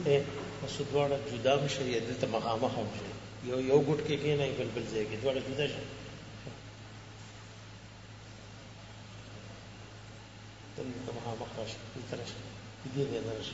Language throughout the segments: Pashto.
ته مسدواړه جدا مشي دلته مخامخ هم شي یو ګټ کې نه بل ځای کې دواړه جدا شي دلته مخامخ راشي دلته راشي دې راشي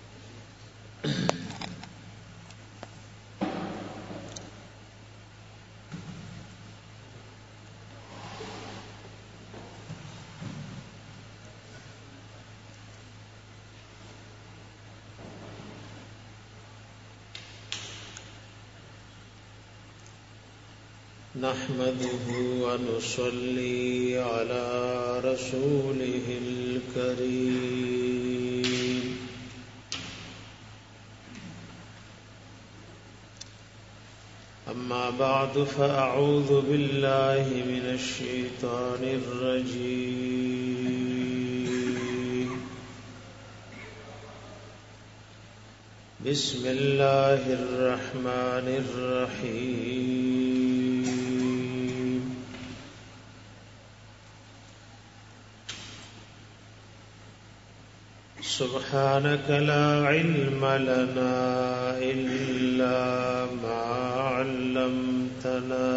نحمده ونصلي على رسوله الكريم أما بعد فأعوذ بالله من الشيطان الرجيم بسم الله الرحمن الرحيم سبحانك لا علم لنا إلا ما علمتنا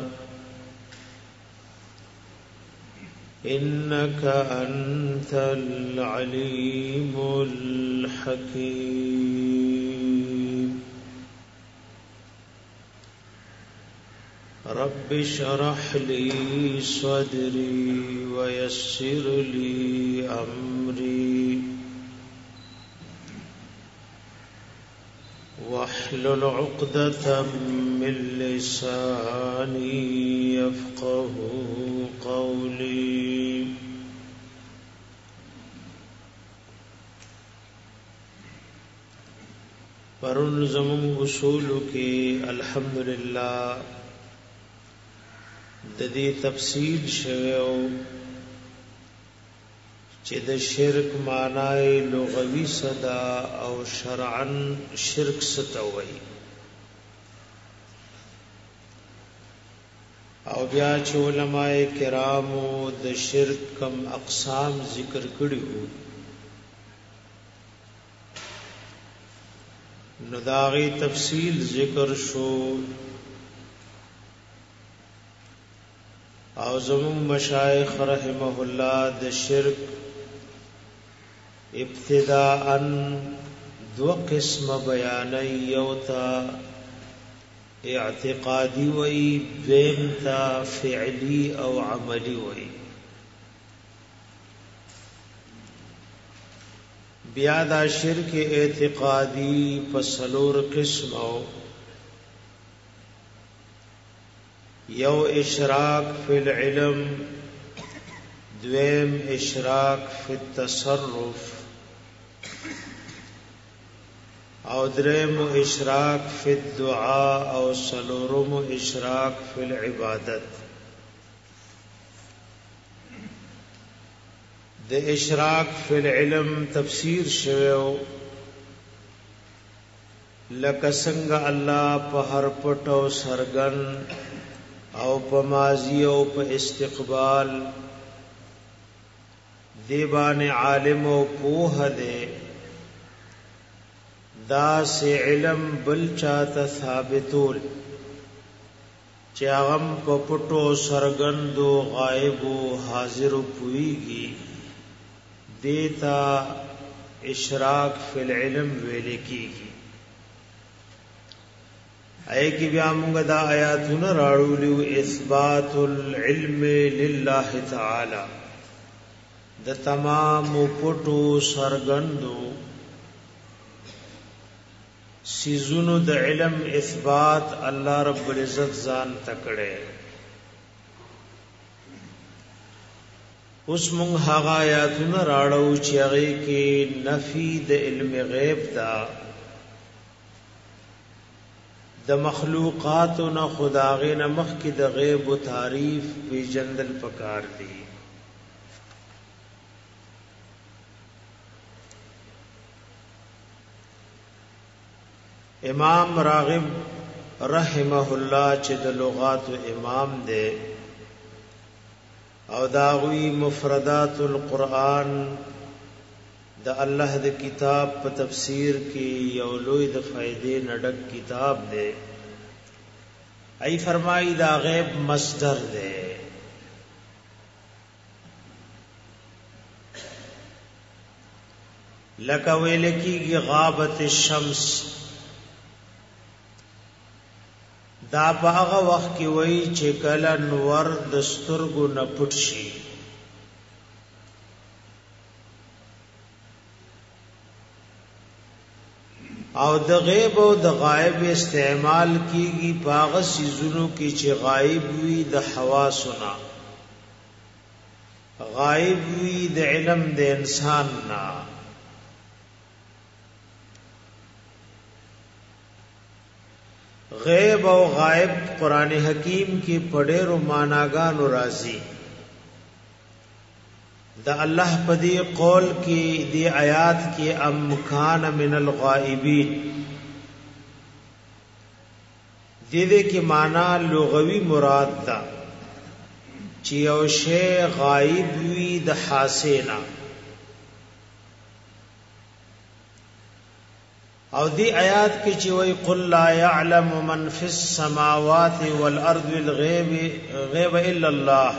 إنك أنت العليم الحكيم رب اشرح لي صدري ويسر لي أمري واحلل عقدة من لساني يفقه قولي پرون زمون اصول کې الحمدلله د دې تفصیل شوه چې د شرک معنی لغوي صدا او شرعا شرک ستوي او بیا چې علماء کرامو د شرک کم اقسام ذکر کړیو نو داغي تفصیل ذکر شو او زمون مشایخ رحمه الله د شرک ابتداء دو قسم بیان یوتا اعتقادی وی دویمتا فعلی او عملی وی بیا دا شرک اعتقادی پسلور قسم او یو اشراک فی العلم دویم اشراک فی التصرف او دریم اشراک فی الدعاء او سلورم اشراک فی العبادت د اشراک فی العلم تفسیر شویو لکه څنګه الله په هر پټ او سرګن او په ماضی او په استقبال دیوان عالم او پوه دے دا سے علم بل چاته ثابتول چاغم په پټو سرګندو غائب او حاضر پويږي دیتا اشراک فی العلم ویل کیږي اے کی بیا موږ دا آیاتونه راړو اثبات العلم لله تعالی د تمام پټو سرګندو سيزونو د علم اثبات الله رب العزت ځان تکړه اوس موږ هغه آیاتونه راړو چې هغه کې نفي د علم غیب دا د مخلوقات نه خداغه نه مخ کې د غیب او تعریف په جندل پکار دي امام راغب رحمه الله چې د لغات امام دی او داوی مفردات القرآن د الله د کتاب په تفسیر کې یو لوی د فائدې نډک کتاب دی. ای فرمایي دا غیب مصدر دی. لکه ویل کېږي غابت الشمس، دا په هغه وخت کې وایي چې کله نور د سترګو نه پټ شي. او د غیب او د غائب استعمال کیږي پاغه سيزونو کې چې غائب وي د حواسنا، غائب وي د علم د انسان نا. غیب او غائب قران حکیم کې پډېرو معناګانو راځي. دا الله په دې قول کې دې آیات کې امکان من الغائبین، دې کې معنا لغوي مراد ده چې یو شی غائب وي د حاسینا. او دې آیات کې چې وای قل لا يعلم من في السماوات والارض الغيب الا الله،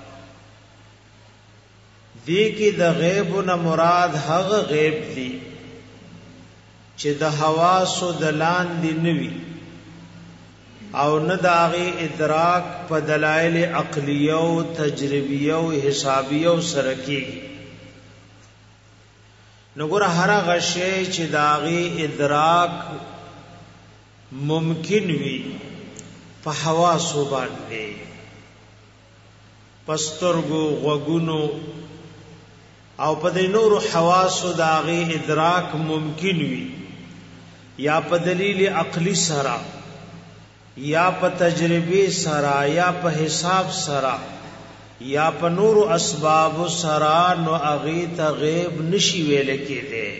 دی کی د غیب نه مراد هغه غیب دی چې د حواسو د لاندې نوي او نه د هغه ادراک په دلایل عقلیه او تجربیه او حسابیه سره کیږي. نګور هر هغه شی چې د هغه ادراک ممکن وي په حواسو باندې، پسترګو غوګونو او په دې نور حواسو داغي ادراک ممکن وي، یا په دلیل عقلی سره، یا په تجربه سره، یا په حساب سره، یا په نور اسباب سره، نو اغه ته غیب نشي ویل کېده.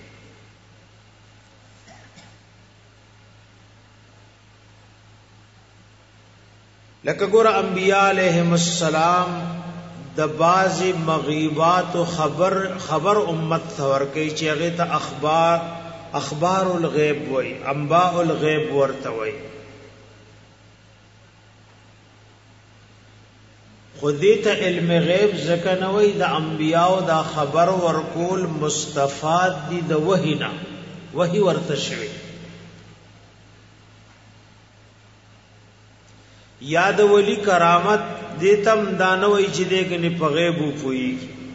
لکه ګور انبیاء علیهم السلام د بازي مغیبات او خبر امت ثور کوي چې هغه ته اخبار الغیب وای، انباء الغیب ورته وای. خودی ته علم غیب ځکه نه وای، د انبیاء او د خبر ورکول مستفاد دي د وحینا، وحی ورته شوی. یاد ولی کرامت دیتم دانوی چې دګنی په غیب پوي،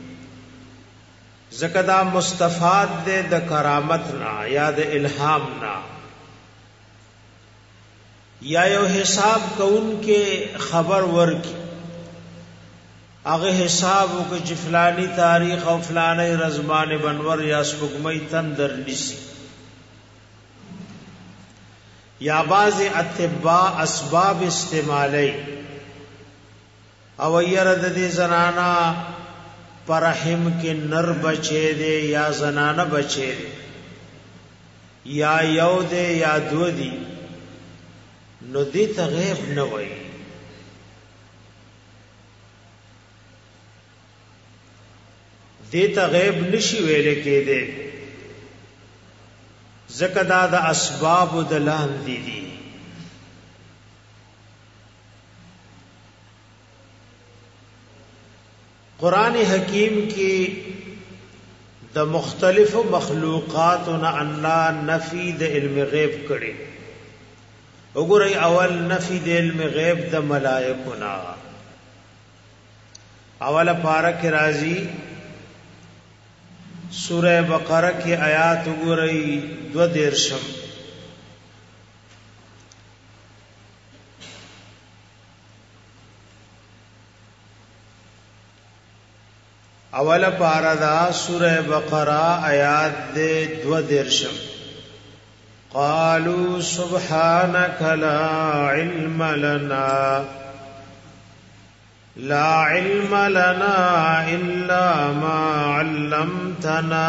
زکه دا مستفاد دے د کرامت نا یا د الهام نا. یا یو حساب کون کې خبر ورکی، هغه حساب کو چې فلانی تاریخ او فلانی رزمان بنور یا سپګمې تندر نسی، یا بعض اتباع اسباب استعمالی او يرد دې زنانا پرحم کې نر بچي دي یا زنانه بچي دي، یا یو دي یا دو دي، نو دې ته غیب نه وای. دې ته غیب نشي ویل کېده، ځکه دا د اسباب د لاندې دي. قرآن حکیم کی د مختلف مخلوقاتنا الله نفی د علم غیب کړي. وګورئ اول نفی د علم غیب د ملائکونا، اول پارہ کی راضی سورہ بقرہ کی آیات وګورئ 2:13. اول پاردا سورہ بقرہ آیات دے 2:13. قالوا سبحانك لا علم لنا إلا ما علمتنا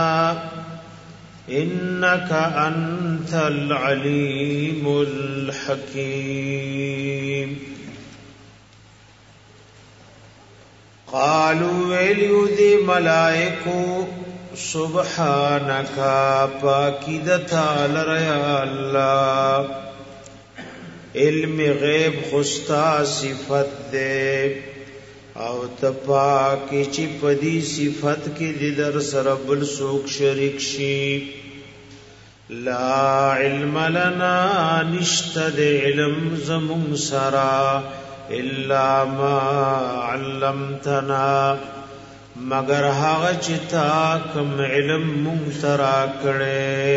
إنك أنت العليم الحكيم. قالوا ویلیو دی ملائکو سبحانك پاکی د تعالی یا الله علم غیب خستا صفت دے او تپاکی چی پدی صفت کی دی در سر بل سوک شرک شی لا علم لنا نشتد علم زمون سرا الا ما علمتنا مگر هغه چتا کم علم منترا کړي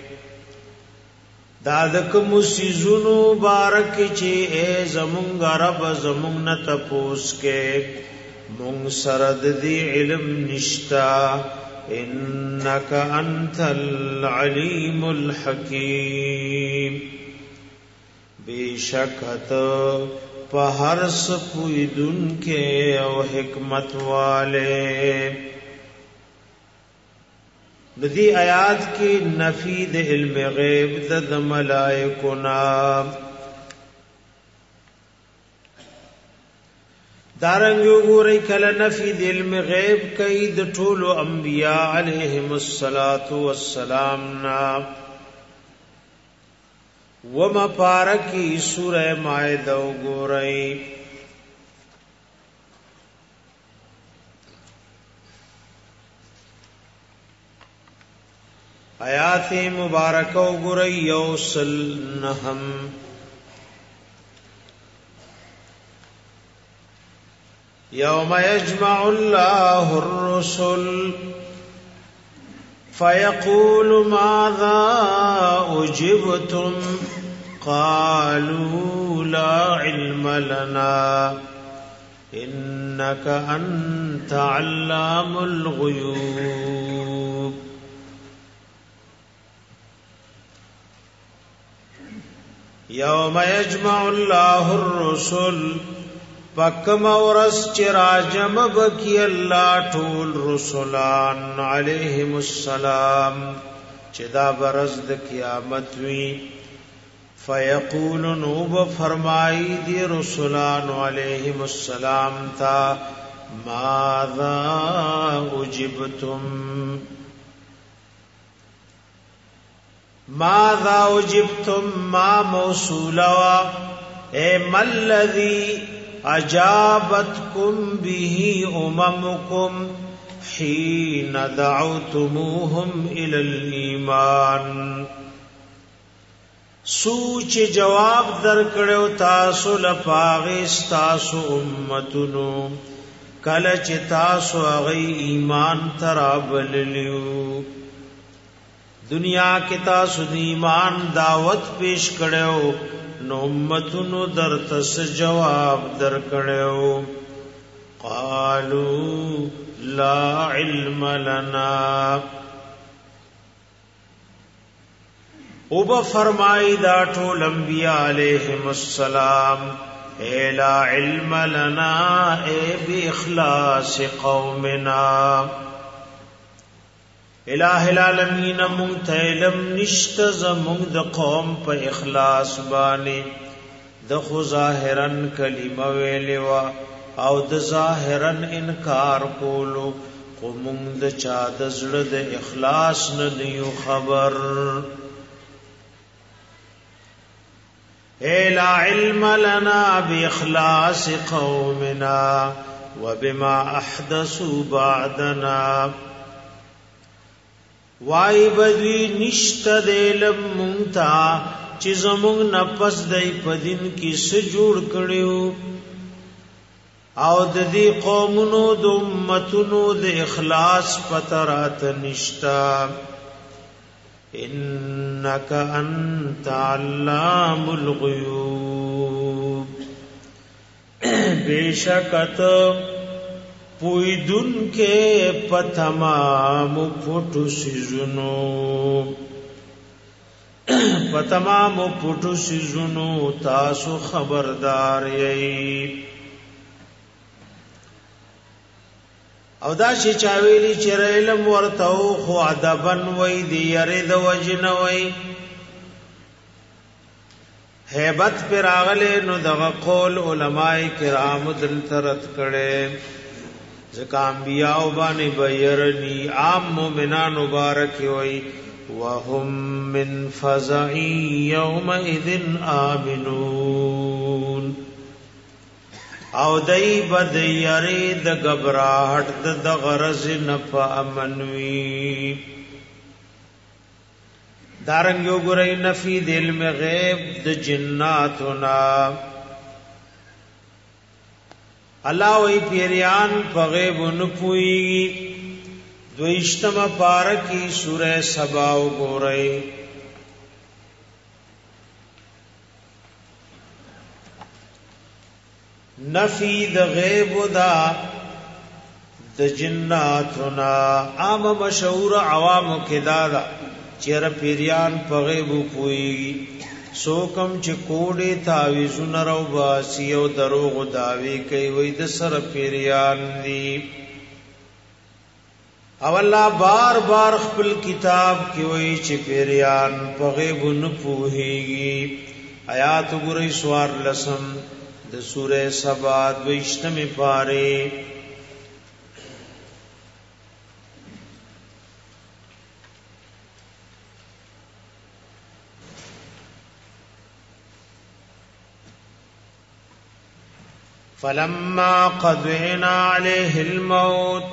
دادک مسیزونو بارک چی اے زمونږ رب زمونږ نه تپوس کې مونږ سرد دی علم نشتا انک انت العلیم الحکیم بیشکت په هر څه پویدون کې او حکمت والے ندی آیات کی نفی د علم غیب د ملائکونا دارنګ وګورئ کله نفی د علم غیب کوي د ټولو انبیاء علیهم الصلاۃ والسلام نا وما پارکی سورہ مائدہ وګورئ آیات مبارکہ وګورئ یوصل نحم یوم یجمع الله الرسل فیقول ماذا اجبتم قالوا لا علم لنا انك انت علام الغیوب یوم یجمع الله الرسل پکم ورس چراجم بکی اللہ ټول رسولان علیہم السلام چدا برزد قیامت وی فیقولن اوب فرمائی دی رسولان علیہم السلام تا ماذا اجبتم ماذا اجبتم ما موصولوا اے ملذی اجابتکم به اممکم حین دعوتموهم الى الایمان سوچ جواب در کړو تاسو لپاره تاسو امتونو کله چې تاسو هغه ایمان ترابلیو دنیا کې تاسو د ایمان دعوت پیش کړو نو امتونو در تس جواب در کړو قالوا لا علم لنا او به فرمای دا ټول انبیاء علیہم السلام اے لا علم لنا اے باخلاص قومنا الہ العالمین مونږ علم نشت زمونږ د قوم په اخلاص باندې د خو ظاهرا کلمه ویلې وا او د ظاهرا انکار کولو خو مونږ د چا د زړه د اخلاص نه دیو خبر اے لا علم لنا باخلاص قومنا وبما احدثوا بعدنا وای بدوی نشت د علم مونتا چې زمونږ نفس دای پدین کې س جوړ کړیو او د دې قومونو د امتونو د اخلاص پترات نشتا انک انت علام الغیوب بیشکت پویدن کے پتمام پٹو سیزنو تاسو خبردار یئی او دا شی چاویلی چر علم ورتو خو ادبن وی دی یری د وجن وی هیبت پر اغله نو دغه قول علماء کرام دل ترت کړي ځکه انبیاء باندې بیرنی عام مومنان مبارک وي وهم من فزع يومئذ آمنون او دای بد یری د غبراهټ د غرض نه په امنوي دارنګ یو ګرای نفی د علم غیب د جناتنا الله وی پیریان په غیب نه پوي دویشتمه پارکی سوره سبا وګورئ نفی د غیب دا د جناتنا عام مشهور عوام کې دا چیر پیریان په غیب پوي سوکم چې کوډه تعویذونه راو باسی او دروغ داوی کوي وای د سر پیریان دی او الله بار بار خپل کتاب کې وای چې پیریان په غیب نه پوهیږي آیات ګورئ سوار لسم د سوره سبا دویشتمه پاره فلما قضينا عليه الموت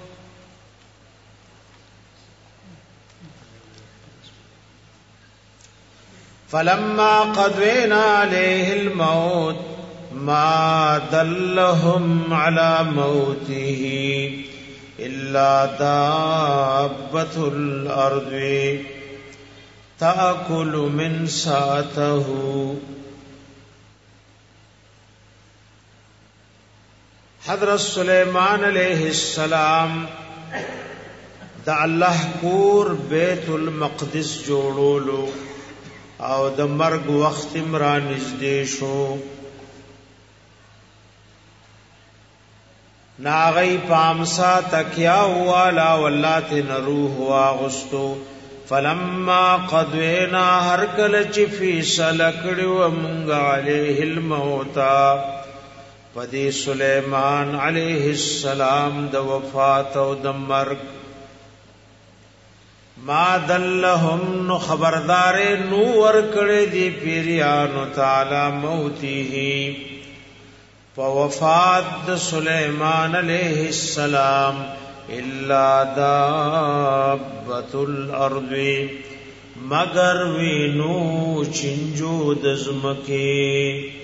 ما دلهم على موته إلا دابة الأرض تأكل من ساته حضرت سلیمان علیہ السلام دا الله کور بیت المقدس جوړولو او د مرګ وخت مرا نږدې شو ناغی پامسا تکیا والا واللات نروح واغستو فلما قضینا هر کله چې فیصله کړو مونږ علیه الموتا پدې سلیمان علیہ السلام د وفات او د مرګ ما دلهم نو خبردار نو ور کړې دی پیریانو تعالی موته په وفات د سلیمان علیہ السلام الا دابۃ الارض مگر وینو چنجو د زمکه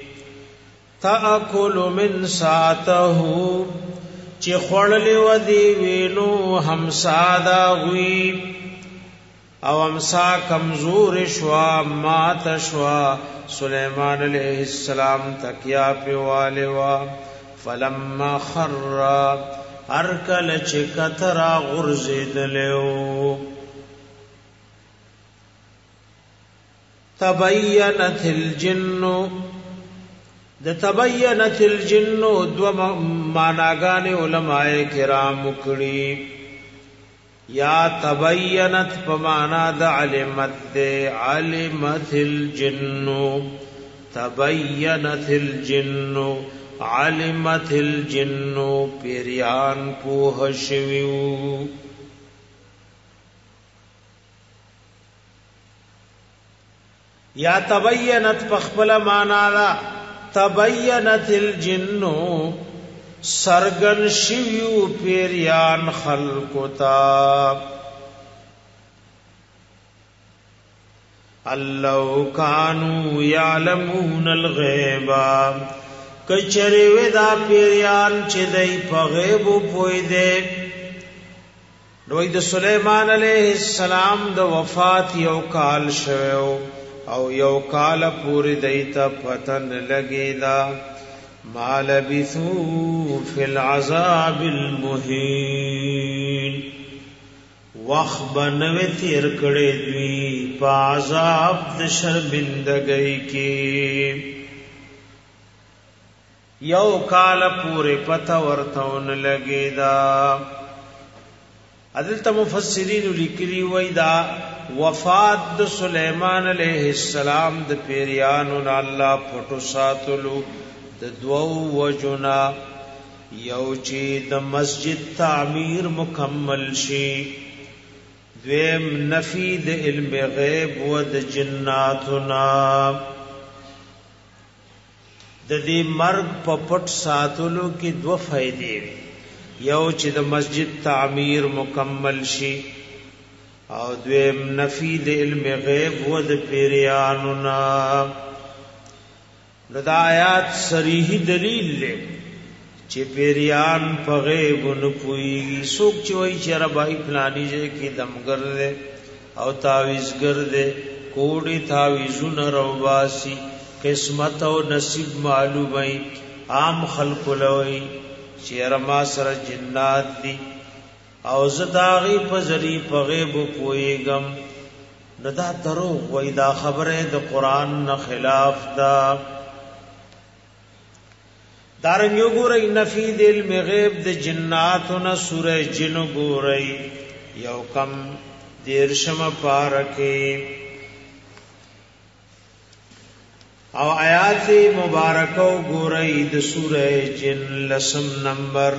تاکل من ساته چې خړلې ودی وینو همسا دا غوی او همسا کمزور شوا مات شوا سلیمان علیہ السلام تکیا په والوا فلما خر ارکل چې کترا غرزیدلو تبینت الجن د تبینت الجن دو معناګان علماء کرام کړي یا تبینت په معنا د علمت ده علمت الجن تبینت الجن علمت الجن پیریان پوه شویو یا تبینت پخپل معنا دا تبینت الجن سرگن شیو پیریان خلقتا اللو کانو یعلمون الغیبا کچری ودا پیریان چه دی پا غیبو پوی دے نوی د سلیمان علیہ السلام د وفات یو کال شویو او یو کال پوری دیتا پتن لگی دا ما لبثو فی العذاب المہین وخبنوی تیر کڑی دوی پا عذاب د شرمندگئی کی یو کال پوری پتا ورتون لگی دا عدلتا مفسرین لکلی وی دا وفات د سلیمان علیہ السلام د پیریانو نا اللہ پھٹو ساتلو د دو وجنا یو چې د مسجد تعمیر مکمل شي، دویم نفی د علم غیب و د جناتنا، د دې مرګ په پټ ساتلو کې دو فائدې وي، یو چې د مسجد تعمیر مکمل شي او دویم نفی د علم غیب و د پیریانو نا. نو دا آیات صریح دلیل دی چې پیریان په غیب نه پوهیږي. څوک چې وایي چې ربای فلانی ځای کې دمګر دی او تعویذګر دی، کوډي تعویذونه روباسي، قسمت او نصیب معلومای، عام خلق لوي چې رما سره جنات دي او زداغي پزري په غیب پويګم، نو دا دروغ وای، دا خبره د قران نه خلاف ده. دارنګ ګورئ نفی د علم غیب د جناتنا سوره جن ګورئ یو کم دیرشم پارکه او آیات مبارکو ګورئ د سوره جن لسم نمبر.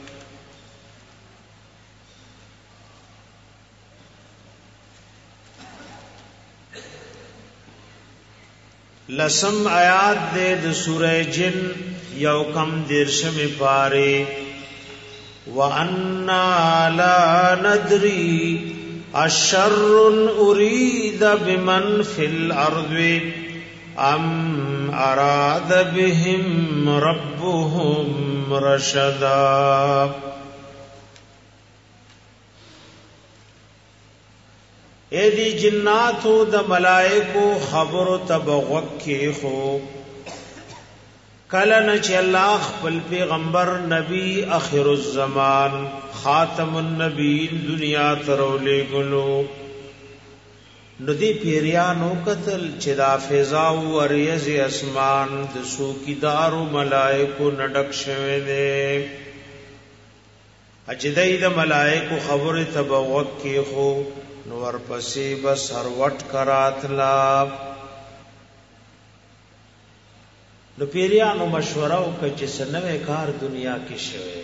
لسم آیات دے د سورہ جن یو کم دیرشم پارے. وَأَنَّا لَا نَدْرِي أَشَرٌّ أُرِيدَ بِمَنْ فِي الْأَرْضِ أَمْ أَرَادَ بِهِمْ رَبُّهُمْ رَشَدًا. اے دی جناتو د ملائکو خبرو تبغوک کی خو کلن چی اللہ خپل پیغمبر نبی اخر الزمان خاتم النبیین دنیا ترولے گلو ندی پیریانو قتل چی دا فضاو وریز اسمان دسو کی دارو ملائکو نڈک شوے دے اجدائی دا ملائکو خبر تبغوک کی خو نور پسی بس هر وٹ کراتلا. نو پیریانو مشوره وکړه چې سنوي کار دنیا کې شوه،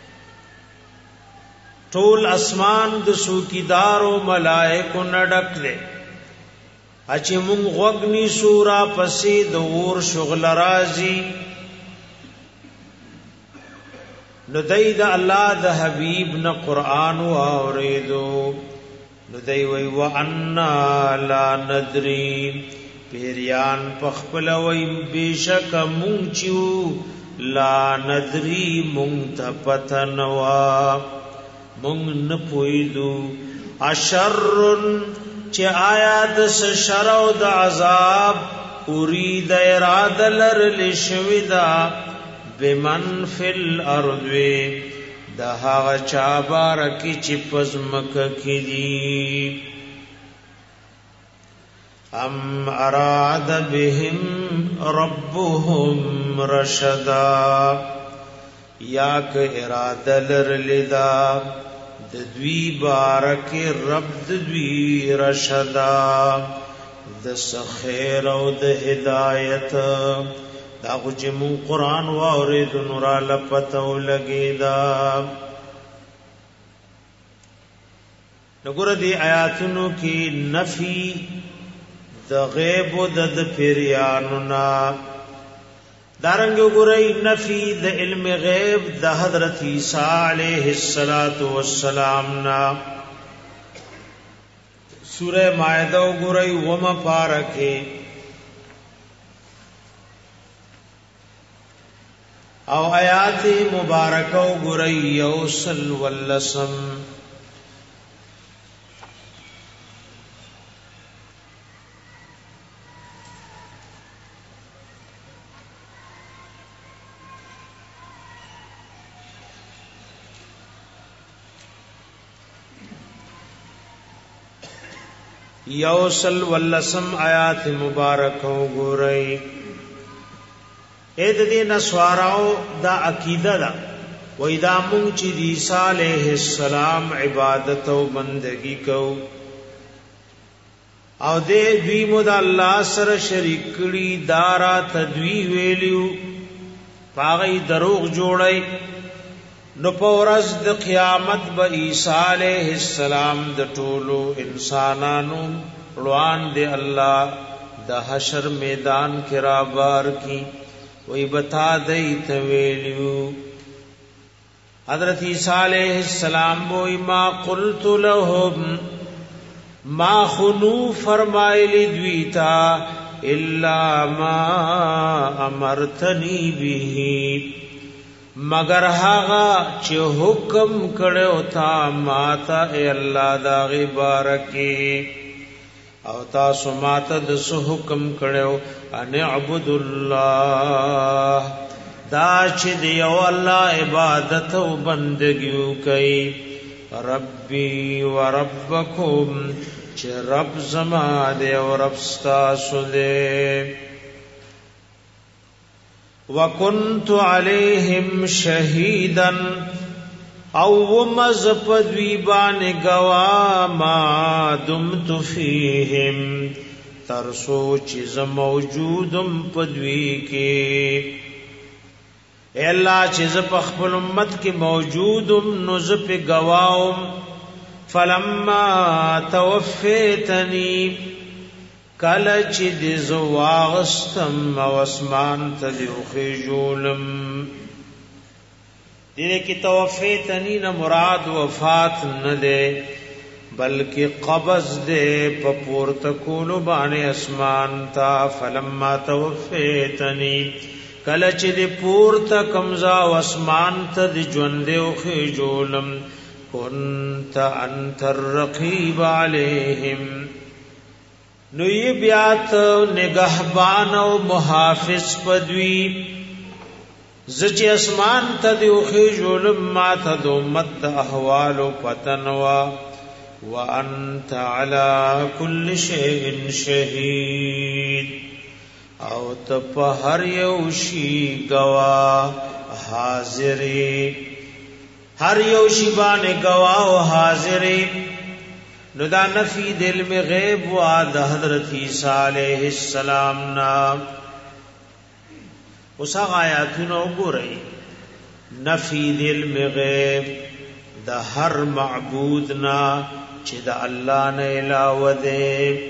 ټول اسمان د سوکیدارو ملائکو نډک دي، اچې مونږ غوګنی سورا پسې د اور شغل راځي. نو دای د الله د حبیب نه قران واوریدو، نو دی وی وَأَنَّا لَا نَدْرِي پیریان پخپل وی بیشک مونچو لا ندری مونگ تا پتنوا مونگ نپویدو اشرن چه آیا دس شرو دا عذاب ارید اراد لرلشویدا بمن فی الارضوی دا هاغ چابارکی چی پزمک کی دی ام اراد بهم ربهم رشدا یا که اراده لرلدا ددوی بارک رب ددوی رشدا دس خیر او د هدایت دا غجمو قرآن وارد نورا لپتو لگی دا. نگور دی آیاتنو کی نفی دا غیب و دا پیریانونا، دارنگ گرئی نفی دا علم غیب دا حضرت عیسیٰ علیہ السلام نا. سورہ مائدہ گرئی وم پارکے او آیات مبارکو گرئی یوسل واللسم. یوسل واللسم آیات مبارکو گرئی. اے د دې نسواراو دا عقیده ده وای دا مونږ چې د عیسی علیه السلام عبادت او بندگی کو او دې دوی مود الله سره شریک کړي دارا تدوی ویلیو پاغي دروغ جوړي نو پورز د قیامت به عیسی علیہ السلام د ټولو انسانانو روان دی الله د حشر میدان کې را بار کی وی بتا دیت ویلیو حضرت عیسی علیہ السلام وی ما قلت لهم ما خنو فرمایلی دویتا الا ما امرتنی به مگر هغه چې حکم کړو تا ماته ای الله دا غبارکی او تاسو ماته د حکم کړو ان اعبد الله دا چې دی او الله عبادت او بندګي کوي ربي وربکم چې رب زما دی او رب تاسو دی وکنت علیہم شہیدا او مزپدوی بان گوا ما دمت فیہم ترسو چیز موجودم پدوی کے اے اللہ چیز پخبل امت کے موجودم نزپ گواؤم فلما توفیتنی کل چی دی زواغستم او اسمان تلیو خیجولم دینے کی توفیتنی نا مراد وفات ندے بلکہ قبض دے پپور تکولو بانے اسمان تا فلما توفیتنی کل چی دی پور تکمزا و اسمان تا دی جوندیو خیجولم کنت انت الرقیب علیہم نو یہ بیات نگہبان او محافظ پدوی زچ اسمان تدیو خیجولم ما تدو مت احوال پتنوا وانت علی کل شیء شہید او تپ ہر یوشی گواہ حاضری ہر یوشی بانے گواہ حاضری نو دا نفی دل میں غیب و آد حضرت عیسیٰ علیہ السلام نا اسا آیاتونو گو رئی نفی دل میں غیب دا ہر معبود نا چی دا اللہ نا علاوہ دے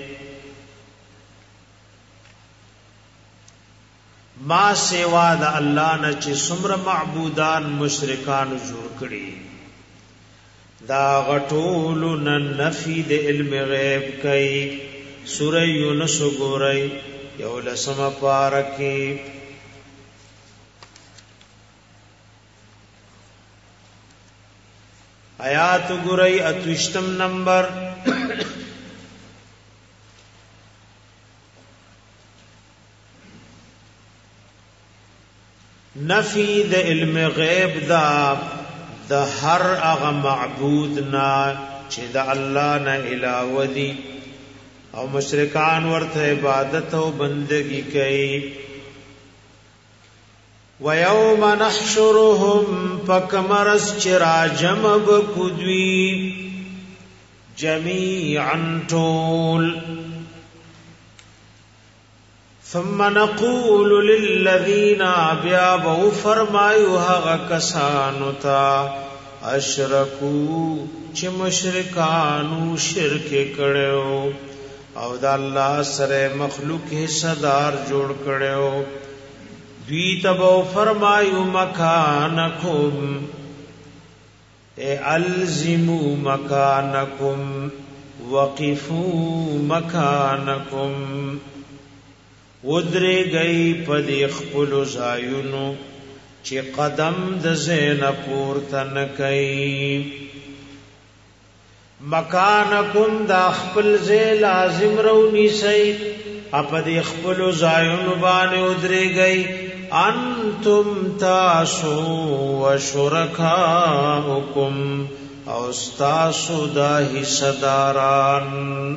ما سوا دا اللہ نا چی سمر معبودان مشرکان جوڑ کری دا غټول نفی د علم غیب کئی سورہ یونس گورئی یولسم پارکی آیات گورئی اتوشتم نمبر نفی د علم غیب دا د هر هغه معبود نا چې د الله نه علاوه دي او مشرکان ورته عبادت او بندگی کوي ويوم نحشرهم فكمرس چراجم بكدوي جميعا طول ثم نقول للذین بیابو فرمایو هغه کسانو تا اشرکو چې مشرکانو شرک کړو او د الله سره مخلوق حصدار جوړ کړو دوی تبو فرمایو مکانکم اے الزمو مکانکم وقفو مکانکم ودری گئی پدی خپل زایونو چې قدم د زین پورتن کئی مکانکم دا خپل زی لازم رونی سید اپدی خپل زایونو باندې ودری گئی انتم تاسو و شرکاؤکم او استاسو دا حصداران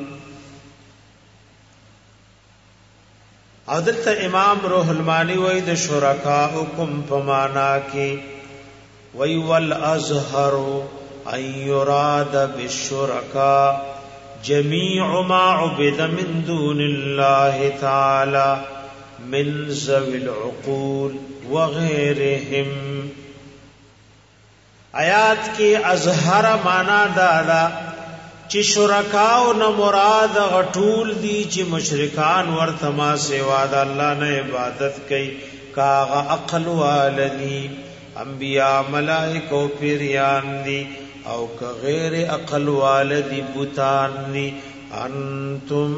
او دلتا امام روح المانی وی د شرکاؤکم پمانا کی وی والازہر ان یراد بالشرکاء جمیع ما عبد من دون اللہ تعالی من ذوی العقول وغیرهم آیات کې ازهر معنا دا چې شرکاو نه مراد غټول دي چې مشرکان ورته ما سوا د الله نه عبادت کوي کاغه عقل والدي انبیاء ملائکه او پیریان دي او که غیر عقل والدي بوتان دي انتم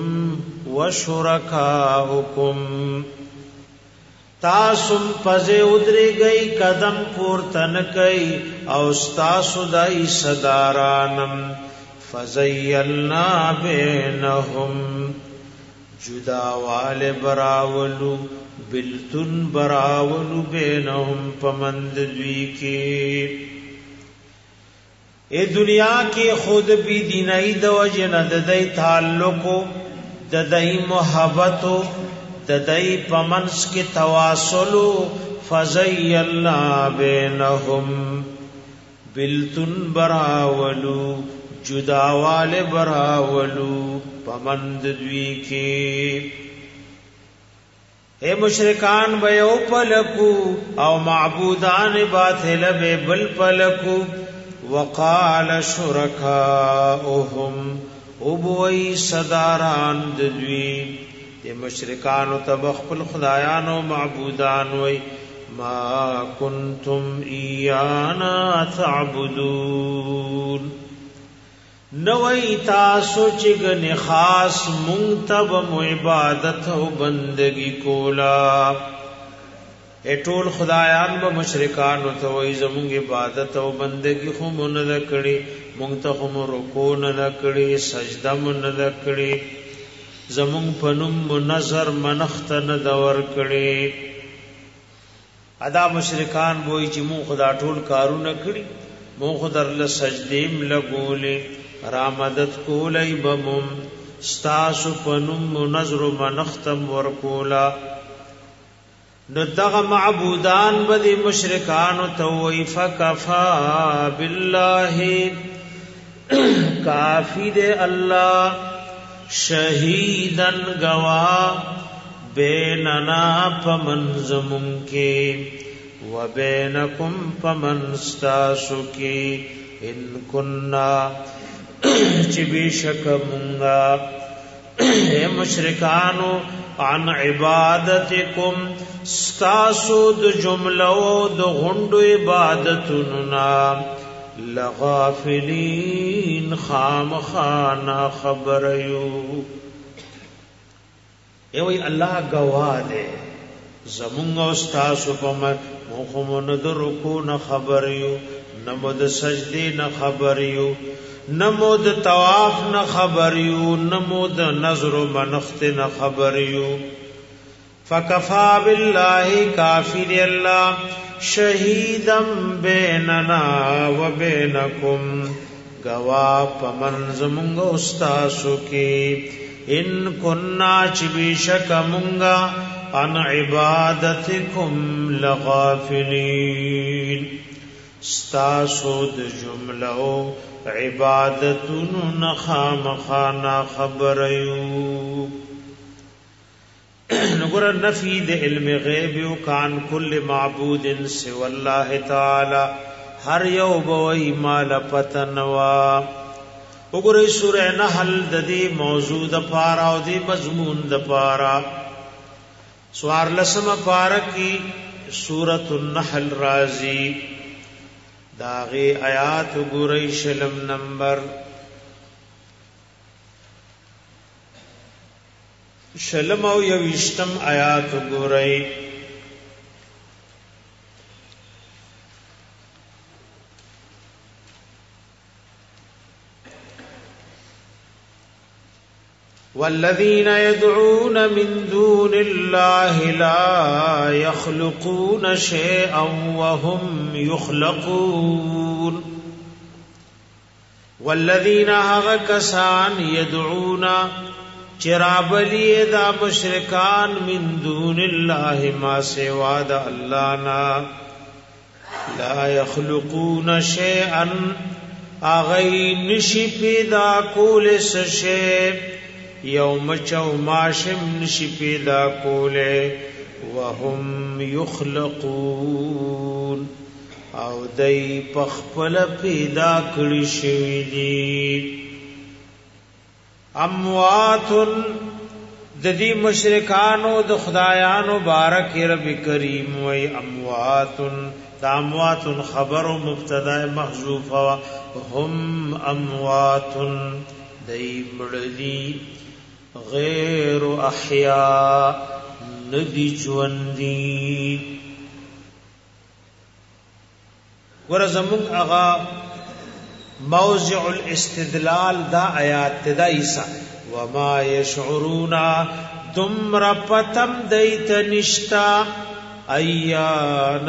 وشرکاؤکم تاسم پزے ادری گئی قدم پورتن کئی او ستاسو دائی صدارانم فزیلنا بینہم جداوال براولو بلتن براولو بینہم پمند دوی کی اے دنیا کی خود بھی دینائی دو جن ددائی تعلقو ددائی محبتو ددائی پمنس کی تواصلو فزیلنا بینہم بلتن براولو جداوال براولو پمند دوی کی اے مشرکان بیو پلکو او معبودان باطل بے بل پلکو وقال شرکاؤہم ابوئی صداران دوی دی مشرکانو تبخپل خدایانو معبودان وی ما کنتم ایانا تعبدون نوی تاسو چگن خاص منتب عبادت و بندگی کولا اے ټول خدایان به مشرکانو ته وای زموږ عبادت او بندگی خو مونږ نه کړی مونږ ته خو رکوع نه کړی سجده مونږ نه کړی زموږ پنوم نظر منخت نه دور کړی ادا مشرکان وای چې مونږ خدا ټول کارونه کړی مونږ خدای له سجدیم لګولې را مدد کولای بمم ستاسو پنوم نظر منختم ورکولا نو دغه معبودان بدی مشرکان توئی فکفا بالله کافی دے اللہ شہیدن گوا بیننا پمن زمون کے و بینکم پمن ستاسو کے ان کننا چبی شک منگا اے مشرکانو عن عبادتکم ستاسو د جملو د غندو عبادتنا لغافلین خامخانا خبریو ایوی اللہ گواہ دے زمونگ استاسو پمر مخمون د رکو ن خبریو نمو د سجدی ن خبریو نمو د طواف ن خبریو نمو د نظر و منخت ن خبریو فکفا باللہ کافی دی اللہ شہیدم بیننا و بینکم گواہ پمن زمونگا استاسو کی ان کننا چبی شک منگا عن عبادتکم لغافلین استاسو د جملو عبادتن نخام خانا خبریو نگر نفی د علم غیب کان کل معبود سوى الله تعالی ہر یو بوئی مال پتنوا وګورئ سورہ نحل د دې موضوع د پارا او د مضمون د پارا سوار لسم پارا کی سورۃ النحل رازی داغی آیات وګورئ شلم نمبر شلم او یوشتم آیات وګورئ والذین يدعون من دون الله لا يخلقون شيئا وهم يخلقون والذین هغکسان يدعون چرابلی دا مشرکان من دون الله ما سوا دا اللہ نا لا يخلقون شيئا اغی نشی پیدا کول سشے یوم چو ماشم نشی پیدا کولے وهم یخلقون او دای پخپل پیدا کړی شوی دي اموات د دې مشرکانو د خدایانو بارک رب کریم وای اموات د اموات خبر مبتدا محذوف هم اموات دای مړدی غیر احیاء ندی ژوندی ورزمون اغا موضع الاستدلال دا آیات دا عیسیٰ وما یشعرونا دمر پتم دیت نشتا ایان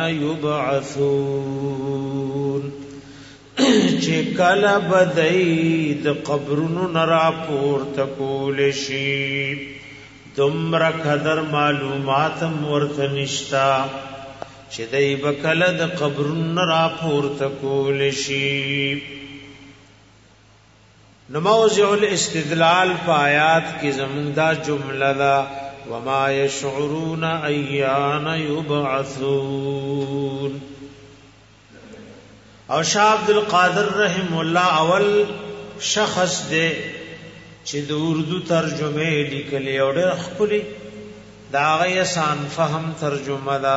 یبعثون چه کلب دید قبرنو نرا پورتکول شی دمر قدر معلوماتم ورت نشتا چې دای بکله د قبرن را پورته کول شي نموذع الاستدلال پایات کی زموندا جمله دا وما يشعرون ايان يبعثون او شاه عبد القادر رحم الله اول شخص دے چې د اردو ترجمه لیکلی او ډېر خپلی دا غي آسان فهم ترجمه دا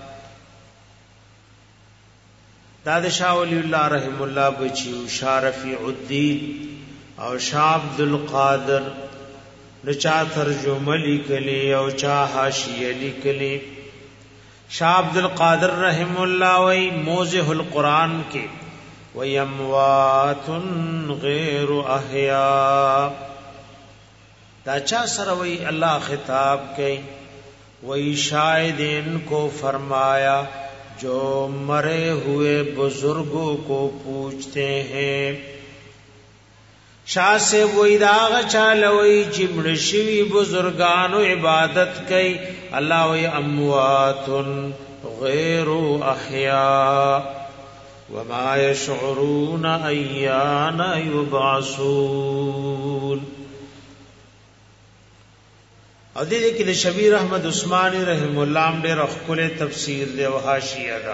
داد شاہ ولی اللہ رحم اللہ بچیو شاہ رفیع الدین او شاہ عبد القادر نچا ترجمه لکلی او چا حاشیه لکلی شاہ عبد القادر رحم اللہ وی موضح القرآن کے وی اموات غیر احیاء دا چا سر وی اللہ خطاب کئی وی شاید ان کو فرمایا جو مرے ہوئے بزرگوں کو پوچھتے ہیں شاہ سے وہی داغ چالوئی چمڑشوی بزرگانو عبادت کئی اللہ وی اموات غیر احیاء وما یشعرون ایان یبعثون او دې کې د شبیر احمد عثماني رحم الله هم ډېر خپل تفسیر دی او حاشیه دا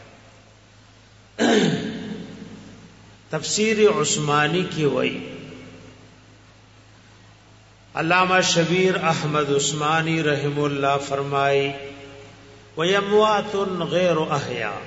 تفسیر عثماني کې وایي علامہ شبیر احمد عثماني رحم الله فرمایي ويموات غیر احیاء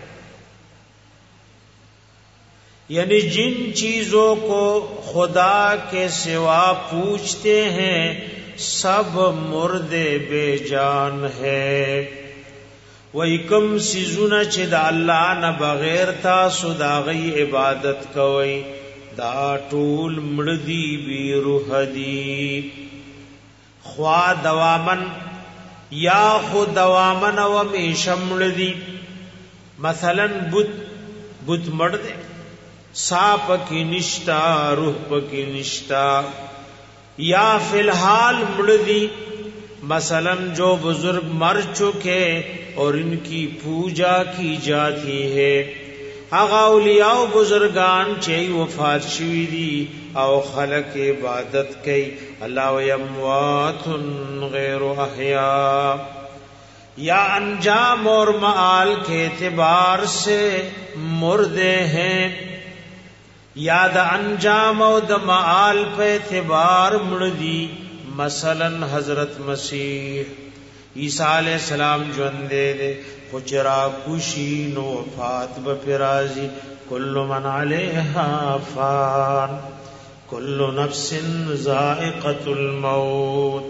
یعنی جن چیزوں کو خدا کے سوا پوچھتے ہیں سب مردے بے جان ہے وای کم سيزونه چې د الله نه بغیر تاسو دا غي عبادت کوئ دا ټول مړدي بي روح دي خوا دوامن یا خود دوامن و میشمړ دي مثلا بت مړ دي ساپ کی نشتا روح پکی نشتا یا فی الحال مردی مثلا جو بزرگ مر چکے اور ان کی پوجا کی جاتی ہے آغا اولیاء و بزرگان چی وفات شوی دی او خلق عبادت کی اللہ و اموات غیر احیاء یا انجام اور معال کے اعتبار سے مردے ہیں یا د انجام او د معال په اعتبار مړدي مثلا حضرت مسیح عیسی علیہ السلام ژوند دے خجرا کوشی نو وفات بپرازی کل من علیها فان کل نفس ذائقۃ الموت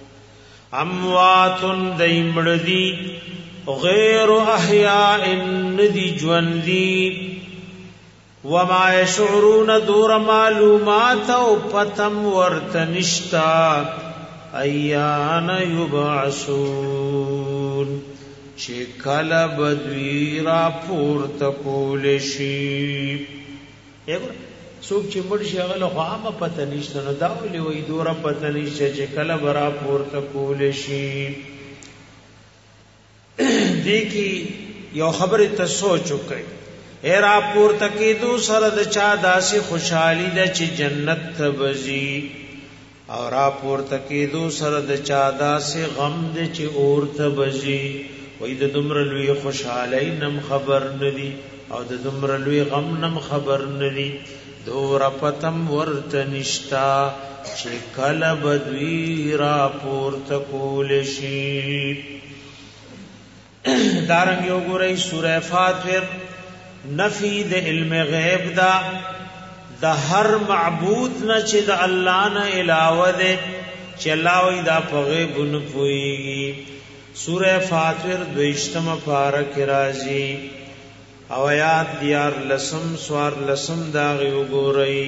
اموات دای مړدي غیر احیاء ندی ژوندی وما يشعرون دور معلومات او پتم ورتنشتا ایان یبعثون چه کل بدوی را پورت کول شی سوک چه مرشی اغل خوام پتنشتا نو داولی وی دور پتنشتا چه کل برا پورت کول شی دیکی یو خبر تسوچو کئی اے را پورته کېدو سره د چا داسې خوشحالي ده چې جنت ته بځي او را پورته کېدو سره د چا داسې غم ده چې اور ته بځي وای د دومره لوی خوشحالۍ نم خبر ندي او د دومره لوی غم نم خبر ندي دور پتم ورته نشتا چې کله بدوی را پورته کول شي. دارنګ یو ګورئ سورہ فاطر نفی د علم غیب دا د هر معبود نه چې د الله نه علاوه ده چې الله وی دا په غیب نه پويږي. سورہ فاطر 2 پارہ کې راځي او آیات دیار لسم سوار لسم دا غیو ګورئ.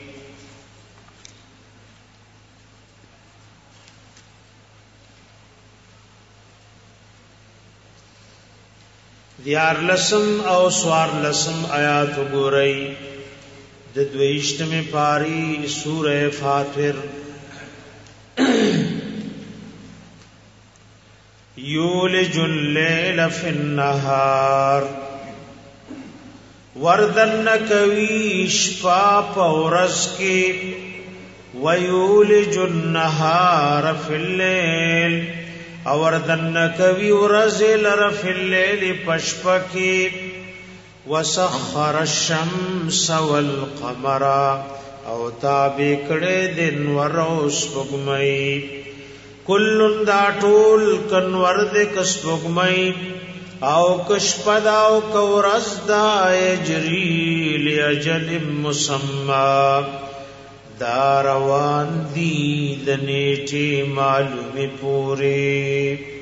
دیار لسم او سوار لسم آیات ګورئ د 22 پاری سورہ فاطر. یولج اللیل فی النهار وردن کوي شپه پورس کې ویولج النهار فی اللیل او وردن کوي ورځ لر فی اللیل پشپه کې وسخر الشمس والقمر او تابع کړه دن ور او سپوږمۍ کلن دا ټول کنور دې کسپوږمۍ او کشپدا او کورز دا اجری لاجل مسمى دا روان دی د نیټه معلومه پوره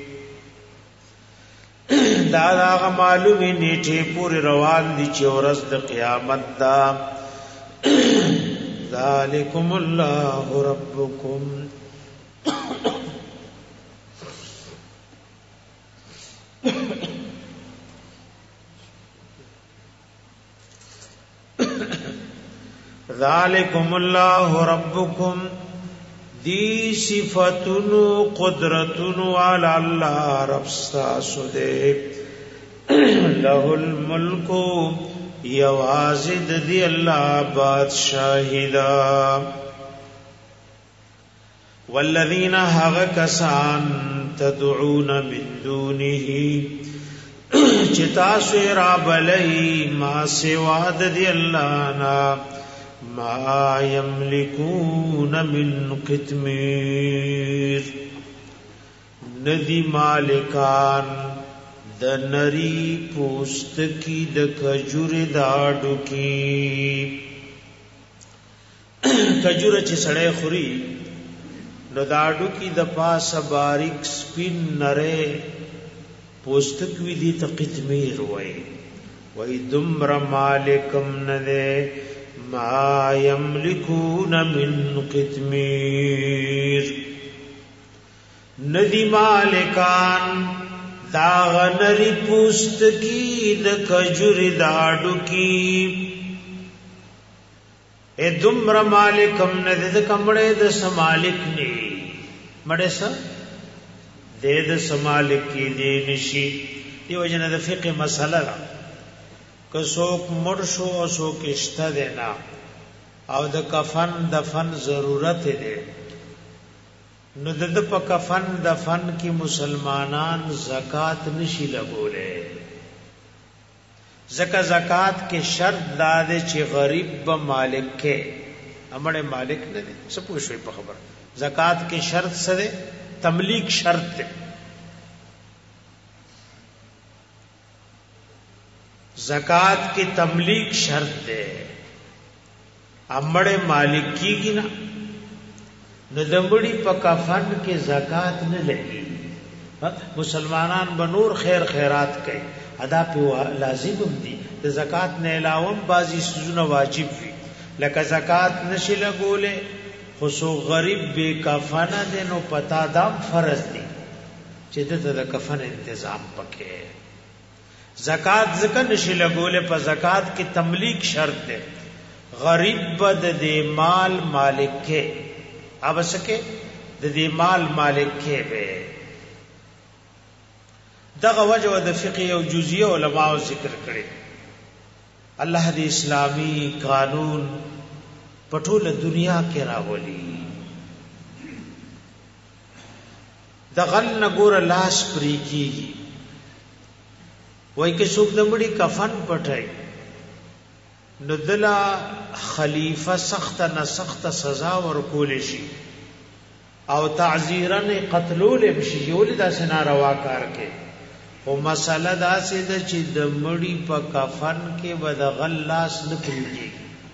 دا معلومه نیټه پوره روان دي چې ورځ د قیامت دا. ذالکم الله ربکم ذالکم الله ربکم دی صفاتونو قدرتونو علی الله رب تاسو دې له الملک یوازد دی الله بادشاہی دا. والذین هغه کسان تدعون من دونه چې تاسو را بلای ما سوا د دی الله نا ما یملکون من قطمیر ندی مالکان د نری پوست کی د کجور داډو کی. کجور چې سړی خوري نو داډو کی د پاسه باریک سپین نره پوست کی دی ته قطمیر وای دمر مالکم نه ما یملکون من قطمیر ندی مالکان دا غنری پوست کی د کجور داډو کی اے دمر مالکم نه د کمړې د سمالک نی مړې س د سمالک کی دی نشي. دیو جن د فقه مسله که څوک مړ شو او څوک اشته دینا او د کفن دفن ضرورت دی نو د په کفن دفن کی مسلمانان زکات نشي لګولې. زکات کې شرط داده چې غریب به مالک کې امړې مالک نه دي. څه پوښوي په خبر زکات کې شرط سره تملیک شرط ده. زکات کی تملیک شرط دے امڑے مالک کیږي نه نو دمبڑی په کفن کې زکات نه لګي. مسلمانان بنور خیر خیرات کوي ادا په لازم دي. د زکات نه علاوه بعضی سيزونه واجب وي لکه زکات نشي لګولې خو سو غریب بے کفن دي نو پتا دام فرض دي چې د کفن تنظیم پکې. زکات ذکر نشي لګولې په زکات کې تملیک شرط ده. غریب بد دې مال مالک کې اوسکه د دې مال مالک کې به دغه وجه د فقه او جزئیه علماء ذکر کړي. الله دې اسلامی قانون پټول دنیا کې راولي. دغل نګور لاس پری کیږي وای کې څوک د مړي کفن پټای نو دلا خلیفہ سخت نه سخت سزا ورکول شي او تعزیرن قتلول بشي یول دا سناروا کار کې او مسله دا سي د چې د مړي په کفن کې بد غلاس نه پریږي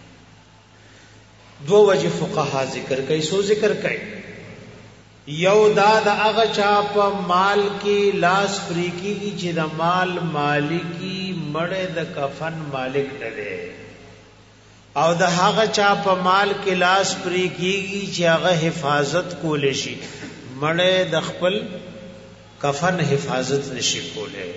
دو وجه فقها ذکر کوي سو ذکر کوي یو دا د هغه چا په مال کې لاس پری کیږي چې د مال مالکی مړ د کفن مالک نه دی او د هغه چا په مال کې لاس پری کیږي چې هغه حفاظت کول شي مړ د خپل کفن حفاظت نشي کوله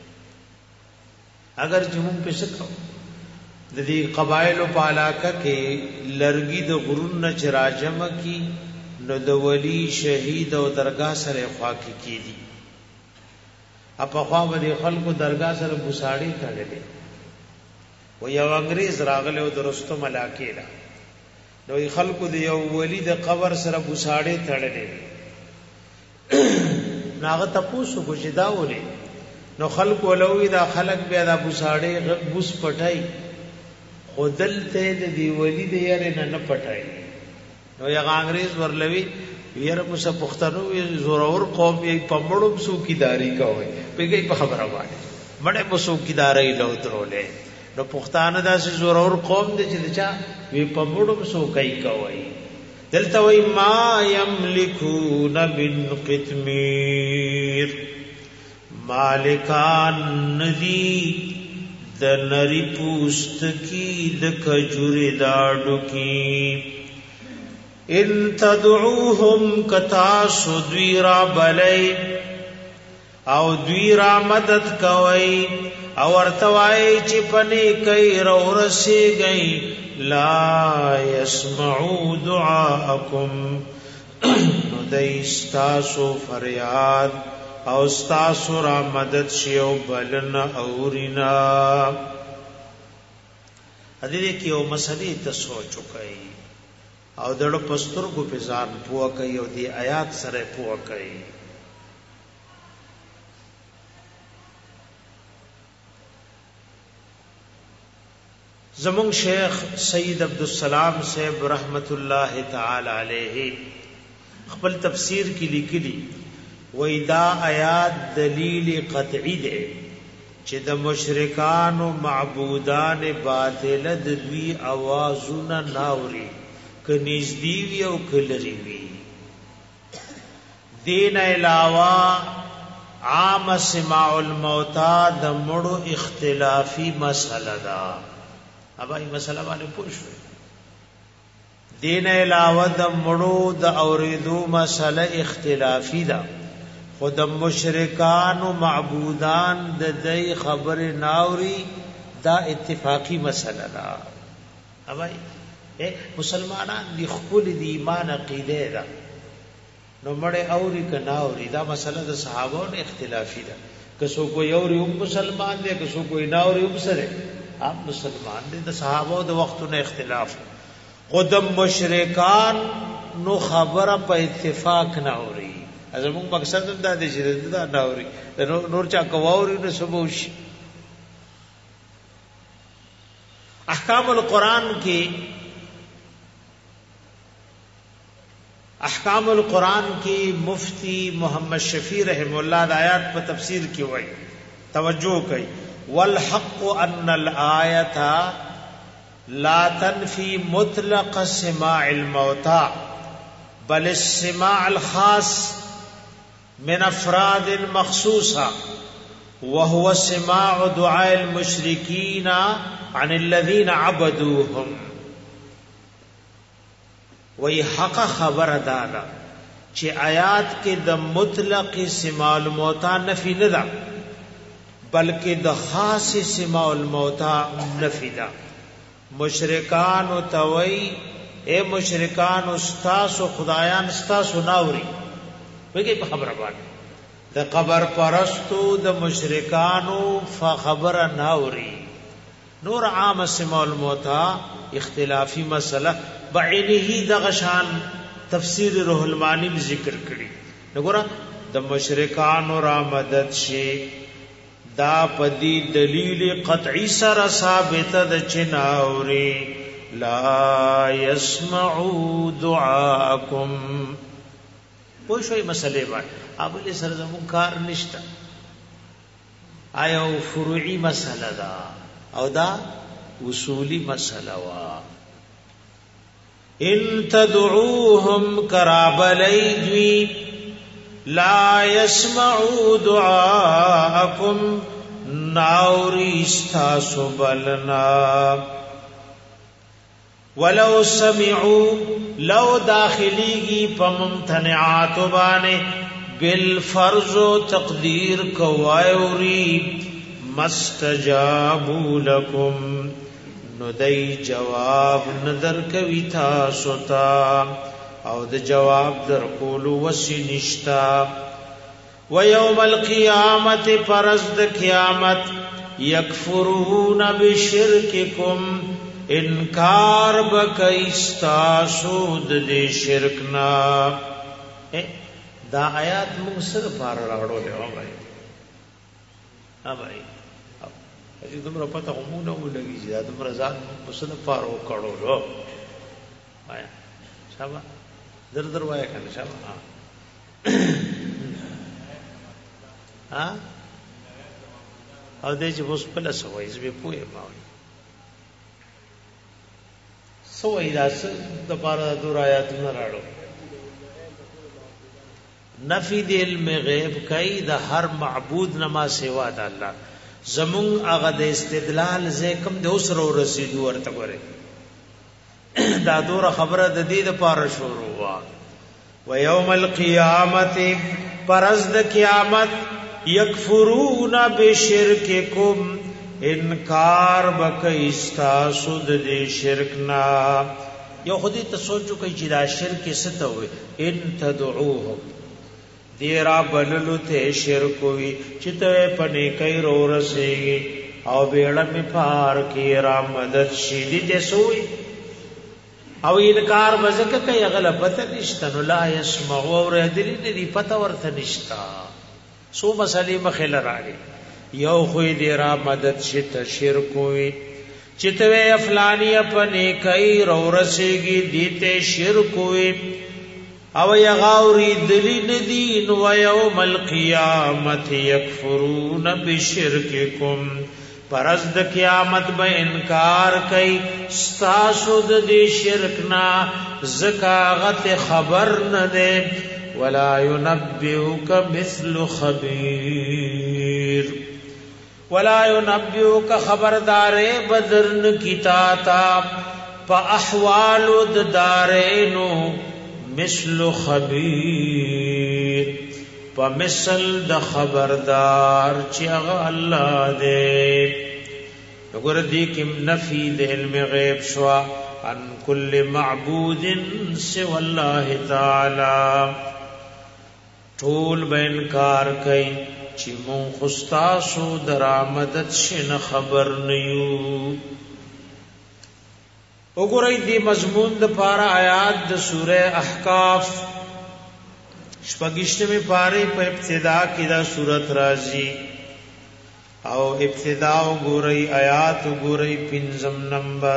اگر جمون په شکو د دې قبایل په علاقه کې لرګي د غرون نه چراجم کی نو د ولی شهید او درگاه سره خوا کې کیدی اپا خوا باندې خلکو درگاه سره بوساړي کړلې و یو انګريز راغله او درستو ملاکې لا نو خلکو د یو ولی د قبر سره بوساړي تړلې ناغه تاسو کو جدا ولې نو خلکو ولوي دا خلک بیا د بوساړي بوس پټای خودل ته د دی ولی د یاره نه پټای نو یا انګريز ورلوي یره مو څه پښتنو زورور قوم یې پمړم سوکیداری کوي پیګي په خبره وایي مړې په سوکیداری له درولې نو پښتانه داسې زورور قوم دي چې چا وی پمړم سوکای کوي دلته وای ما یملکون من قتمیر مالکان ندی د نری پوست کی د کجوري داډو کی ان تدعوهم کتاسو دویرا بلی او دویرا مدد کوي او ارتوائی چی پنی کئی رو رسی گئی لا يسمعو دعاءکم نو دی استاسو فریاد او استاسو را مدد شیو بلن اورینا حدیده کی او مسئلی تسوچو کئی او دړو پستر کو په ځان پوه کوي او دی آیات سره پوه کوي زمون شیخ سید عبدالسلام صاحب رحمت الله تعالی علیہ خپل تفسیر کې لیکلي وای دا آیات دلیل قطعی ده چې د مشرکانو معبودان باطل د دوی आवाजونه ناوري کنیز دیوی او کلری وی دین علاوه عام سماع الموتا د مړو اختلافی مسله دا ابای مسله باندې پوښوي دین علاوه د مړو د اوریدو مسله اختلافی دا خود مشرکان او معبودان د دې خبر ناوري دا اتفاقی مسله دا ابای مسلمانان دی خپل دی ایمان عقیده ده نو مړ اوري کنا اوري دا مسله د صحابو نه اختلافي ده کسو کوئی اوري مسلمان دی کسو کوئی نه اوري سره عام مسلمان دی د صحابو د وختونو اختلاف قدم مشرکان نو خبره په اتفاق نه اوري ازمون مقصد دا دی چې دا نه اوري نور چا کووري نو سبوش احکام القرآن کې احکام القرآن کی مفتی محمد شفیع رحم اللہ آیات پر تفسیر کی وئی توجہ کئی والحق ان الآیت لا تنفی مطلق سماع الموتى بل السماع الخاص من افراد مخصوصة وهو سماع دعاء المشركين عن الذين عبدوهم وی حق خبر دانا چې آیات کې د مطلق سماع الموتى نفی نه ده بلکې د خاص سماع الموتى نفی ده مشرکان او توي اے مشرکان استاد او خدایان استاد ناوري وګي په خبره باندې د قبر پرستو د مشرکانو فخبر ناوري نور عام سماع الموتى اختلافی مسله بعینه دغشان تفسیر روح المانی ذکر کړي وګوره د مشرکان را مدد شي دا پدی دلیل قطعی سر ثابت د چناوري لا يسمعوا دعاءكم. پوښوي مسئله باندې ابل سره زمون کار نشته، آیا فروعی مسئله دا او دا اصولی مسئله وا. ان تدعوهم کرابلیدوی لا يسمعوا دعاءكم ناوری استاسو بلنا ولو سمعوا لو داخلیگی پممتنعات بانے بالفرض تقدیر کوایوری مستجابوا لکم ندی جواب ندر کوي تاسو ته او د جواب در کول وسی نشتا. و یوم القیامت پرز د قیامت یکفرون بشرککم انکار بکای استاسو د شرکنا. دا آیات موږ سره پار راوړو له وای ها بھائی چې دومره پته هم نه ولګي چې دا دومره ځان مسله پار وکړو لو آیا شابه در وای کنه شابه ها او دې چې اوس په لاسه وای زه به پوهه ما سوې دا څه د پاره دور آیاتونه راړو. نفی د علم غیب کای د هر معبود نما سوا د الله زمون هغه د استدلال زکم د اوسرو رسیدو ورته غره دا دور خبره د دې د پاره شروع وا. و یوم القیامت پرز د قیامت یکفرون بشرککم انکار بکای استاسو د شرکنا. یو خودی ته سوچو کوي چې دا شرک څه ته وي. ان تدعوهم دیرا بللو ته شرک وي چې ته پنه کوي رو رسېږي او بیړه می پار کې را مدد شي دې سوې او انکار وزکه کوي غلبت نشته نو لا يسمع او ردلی دې پته ورته نشتا. سو مسلې مخله راغی یو خو دې را مدد شي ته شرک وي چې ته افلانی پنه کوي رو رسېږي دې ته شرک وي او یغاوری دلی ندین و یوم القیامت یکفرون بشرککم پرز د قیامت به انکار کئی ستاسو د شرکنا زکاغت خبر نده ولا ينبئك مثل خبیر ولا ينبئك خبردار بدرن کیتا پا احوال د دارینو مثل خبیر پا مثل د خبردار چی اغا اللہ دے. اگر دیکم نفی د علم غیب شوا عن کل معبود سوى اللہ تعالی طول بینکار کئی چی مون خستاسو درامدت شن خبر نیو. وګورئ دې مضمون د پارا آیات د سوره احقاف شپږشتمه پاره په ابتدا کې دا سورۃ راځي او ابتدا وګورئ آیات وګورئ پنځم نمبر.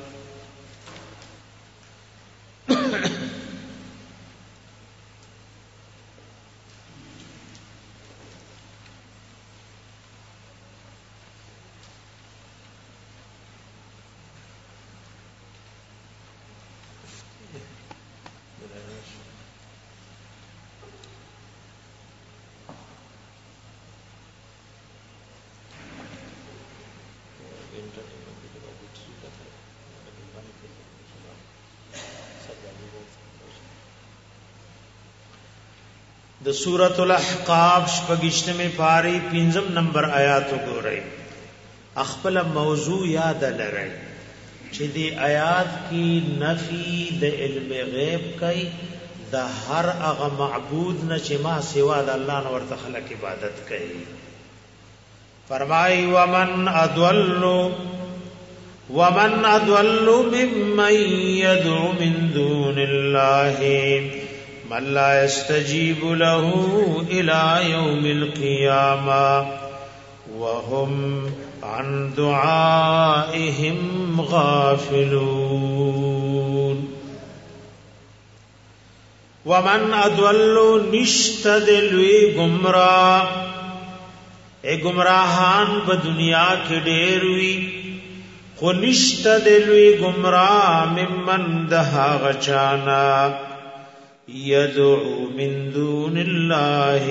د سورۃ الاحقاف شپږشتمه پاری پنځم نمبر آیات وګورئ. خپل موضوع یاد لرئ چې دی آیات کی نفی د علم غیب کوي د هر هغه معبود نه چې ما سوا د الله نه ورته خلق عبادت کوي. فرمای ومن اضل ممن يدعو من دون الله من لا يستجيب له الى يوم القيامه وهم عن دعائهم غافلون ومن اضل نشتدلوی گمراہ اے گمراہان په دنیا کې ډېر وی خو نشتدلوی گمراہ ممن دها غچانا يدعو من دون الله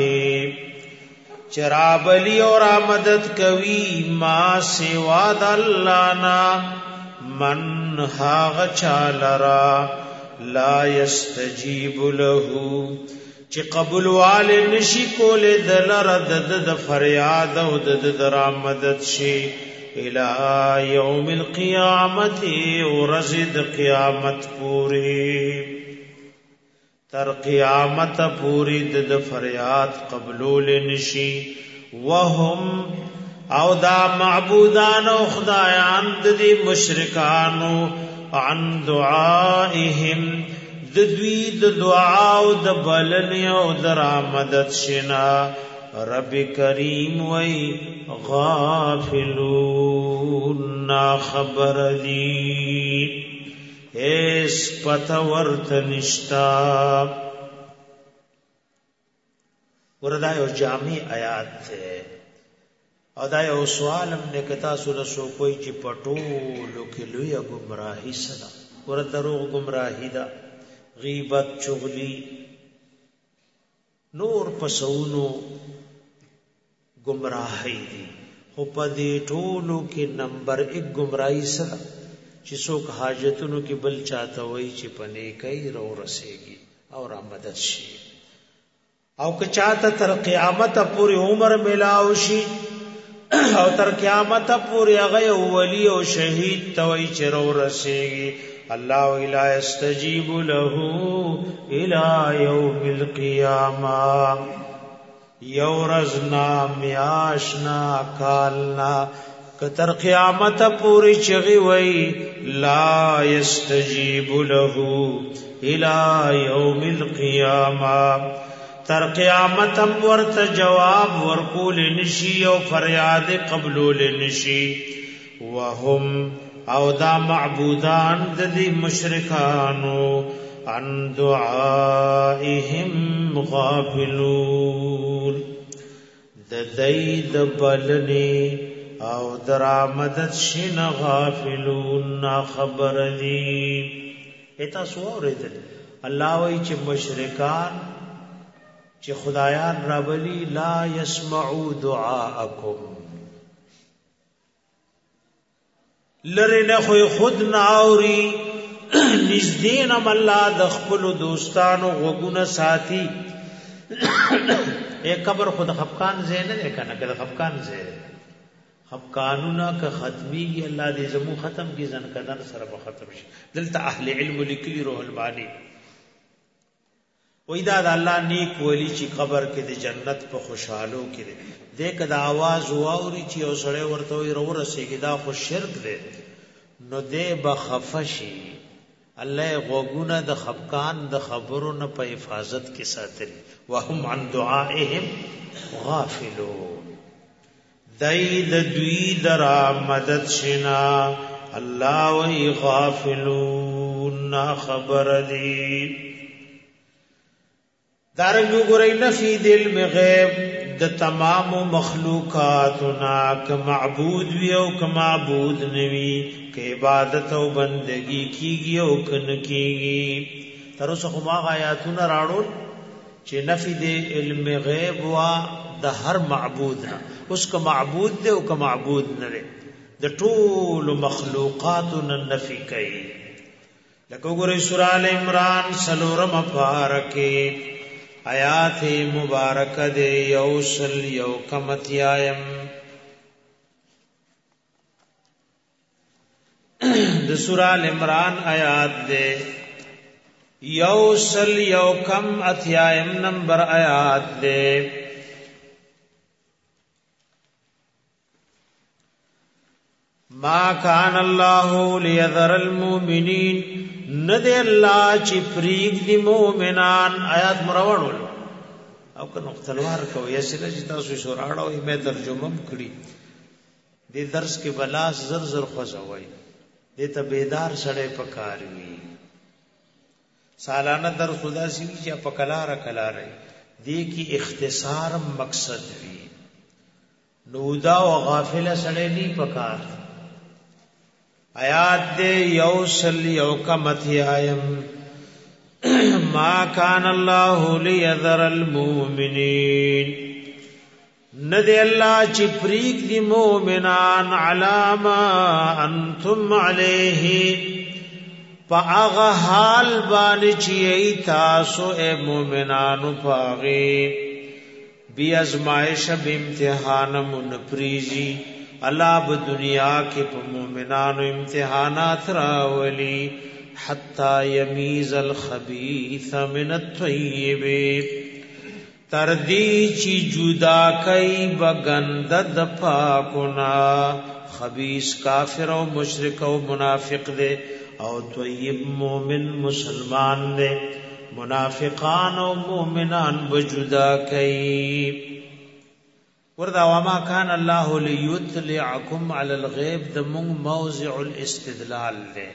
چرابلی اور مدد کوي ما سوا د الله نا من هاغ چالرا لا يستجيب له چې قبول وال نشي کول دلر د فریاد او د درامدد شي الى يوم القيامت ورزد قیامت پوری تر قیامت پوری د فریاد قبول نشي وهم او دا معبودان او خدایان د مشرکانو عن دعائهم د دوی د دعا او د بلن او د رحمت شنا رب کریم وی غافلون نا خبر دی اس پتہ ورت نشتا وردا یو جامع آیات ته او دا یو سوال هم نه کتا سره سو کوئی چې پټولو کې لوی گمراهی سره ور دروغ گمراهی دا غیبت چغلی نور پسونو گمراهی دی خو په دې ټولو کې نمبر 1 گمراهی سره چې څوک حاجتونو کې بل چاته وای چې پنه کوي رو رسېږي او را مدد شي او که چاته تر قیامت پورې عمر ملاو شي او تر قیامت پورې هغه ولی او شهید توي چې رو رسېږي الله الا استجیب له الى يوم القيامه یورزنا میاشنا کالنا کتر قیامت پوری چغی وی لا یستجیب له الى یوم القیامه تر قیامت ورت جواب ورکول نشی او فریاد قبول نشی وهم او دا معبودان د دې مشرکانو عن دعائهم غافلون د دې د بلنی او درامدت شین غافلون نا خبر دی اته سوورید الله وای چې مشرکان چې خدایان ربلی لا يسمعوا دعاءکم لرنه خو خود ناوري نزدین ام الله د خپل دوستانو وګونه ساتي اے قبر خود خفقان زین نه کنه کله خفقان زین خفقانونه که ختمي الله دې زمو ختم کی زن کدن سره به ختم شي دلته اهل علم لیکلی روح المانی وې دا الله نیک ولی چې قبر کې د جنت په خوشحالو کې دې کدا आवाज واوري چې او سره ورته ورو رسېږي دا خو شرک دی نو دې بخفشي الله غوګونه د خفقان د خبرونو په حفاظت کې ساتل وهم عن دعائهم غافلون دای د دوی درا مدد شنا الله وی غافلون خبر دی دارنګو ګورې نفي دل می غیب د تمام مخلوقاتنا ک معبود وی او ک معبود نوی ک عبادت او بندگی کیږي او کن کیږي تر اوسه خو ما آیاتونه راړول چې نفي د علم غیب وا د هر معبود نه اوس ک معبود دی او ک معبود نه دی د ټول مخلوقاتنا نفي کوي لکه وګورئ سورہ ال عمران سلورم پارکه آیات مبارک دے یوصل یو کمتیایم د سورہ ال عمران آیات دے یوصل یو کم اتیایم نمبر آیات دے ما کان اللہ لیذر المؤمنین ندی اللہ چی پریگ دی مومنان آیات مروانول او کنو تلوار کوي یا سره چې تاسو شوراړو یې مې ترجمه کړی دې درس کې بلاس زر زر خوځوي دې ته بیدار سړی پکار وي سالانه در خدا سی چې په کلاره دې کې اختصار مقصد وي نودا او غافل سړی نه پکار آیات دې یوصل یو کمتی آیم ما کان الله لیذر المؤمنین ندی الله چې پریک دی مؤمنان علاما انتم علیه پاغه حال باندې چې تاسو اے مؤمنانو پاغه بی ازمائش به امتحان من پریزی الله په دنیا کې په مؤمنانو امتحانات راولي حتا یمیز الخبیث من الطیب تردی چی جدا کئی بگند د پاکنا خبیث کافر او مشرک او منافق دے او طیب مومن مسلمان دے منافقان او مومنان بجدا کئی وردا وما کان الله لیطلعکم علی الغیب دمون موضع الاستدلال دے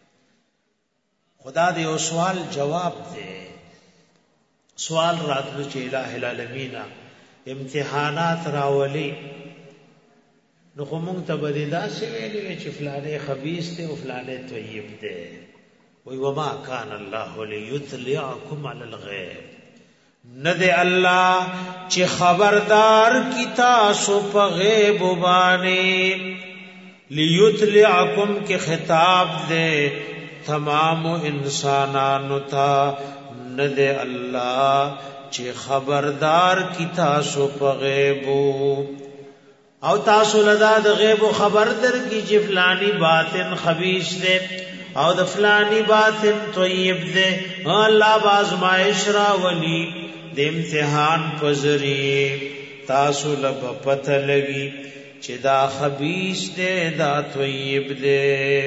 خدا دے او سوال جواب دے سوال راتلو چې الہ العالمین امتحانات راولي نو کوم ته بدیدا سی ویلې چې فلانه خبيث ته او فلانه طیب ده وی وما کان الله لیطلعکم علی الغیب ند الله چې خبردار کی تاسو په غیب باندې لیطلعکم کې خطاب ده تمام انسانانو ته ند الله چې خبردار کی تاسو په غیب او تاسو لدا د غیب خبر در کی چې فلانی باطن خبیث ده او د فلانی باطن طیب ده الله بازمائش را ولی د امتحان پزری تاسو لب پته لګي چې دا خبیث ده دا طیب ده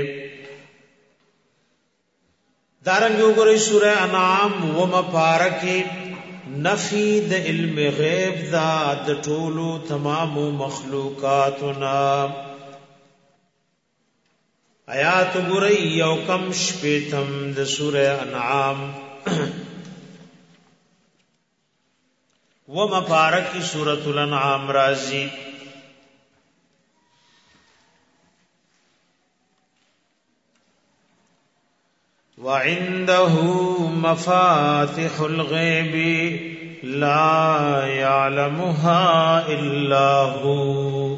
دارنګ وګورئ سورہ انعام و مبارکه نفی د علم غیب دا د ټولو تمام مخلوقاتنا آیات وګورئ یو کم شپیتم د سورہ انعام و مبارکه سورۃ الانعام رازی وعنده مفاتح الغيب لا يعلمها إلا هو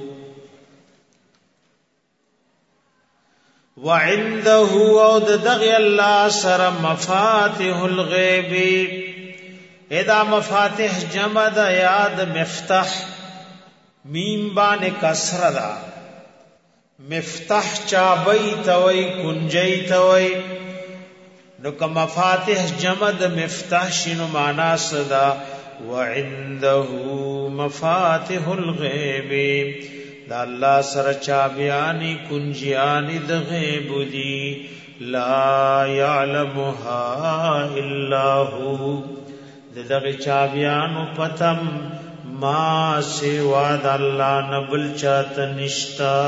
وعنده ودغ الله سر مفاتح الغيب اذا مفاتح جمع د یاد مفتاح میم باندې کسر دا مفتاح چابی توي کنجی توي نو که مفاتح جمع د مفتاح شنو معنا صدا وعنده مفاتح الغیب دا الله سره چابیانی کنجیانی د غیب دی لا يعلمها الا هو دغه چابیانو پتم ما سوا د الله نبل چات نشتا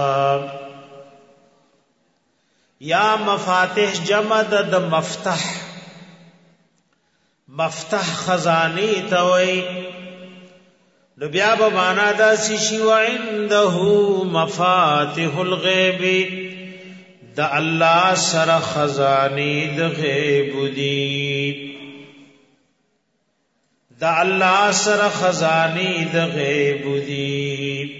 یا مفاتح جمع د مفتاح مفتاح خزانی توي نو بیا به معنا دا شي وعنده مفاتح الغیب د الله سره خزانی د غیب دی د الله سره خزانی د غیب دی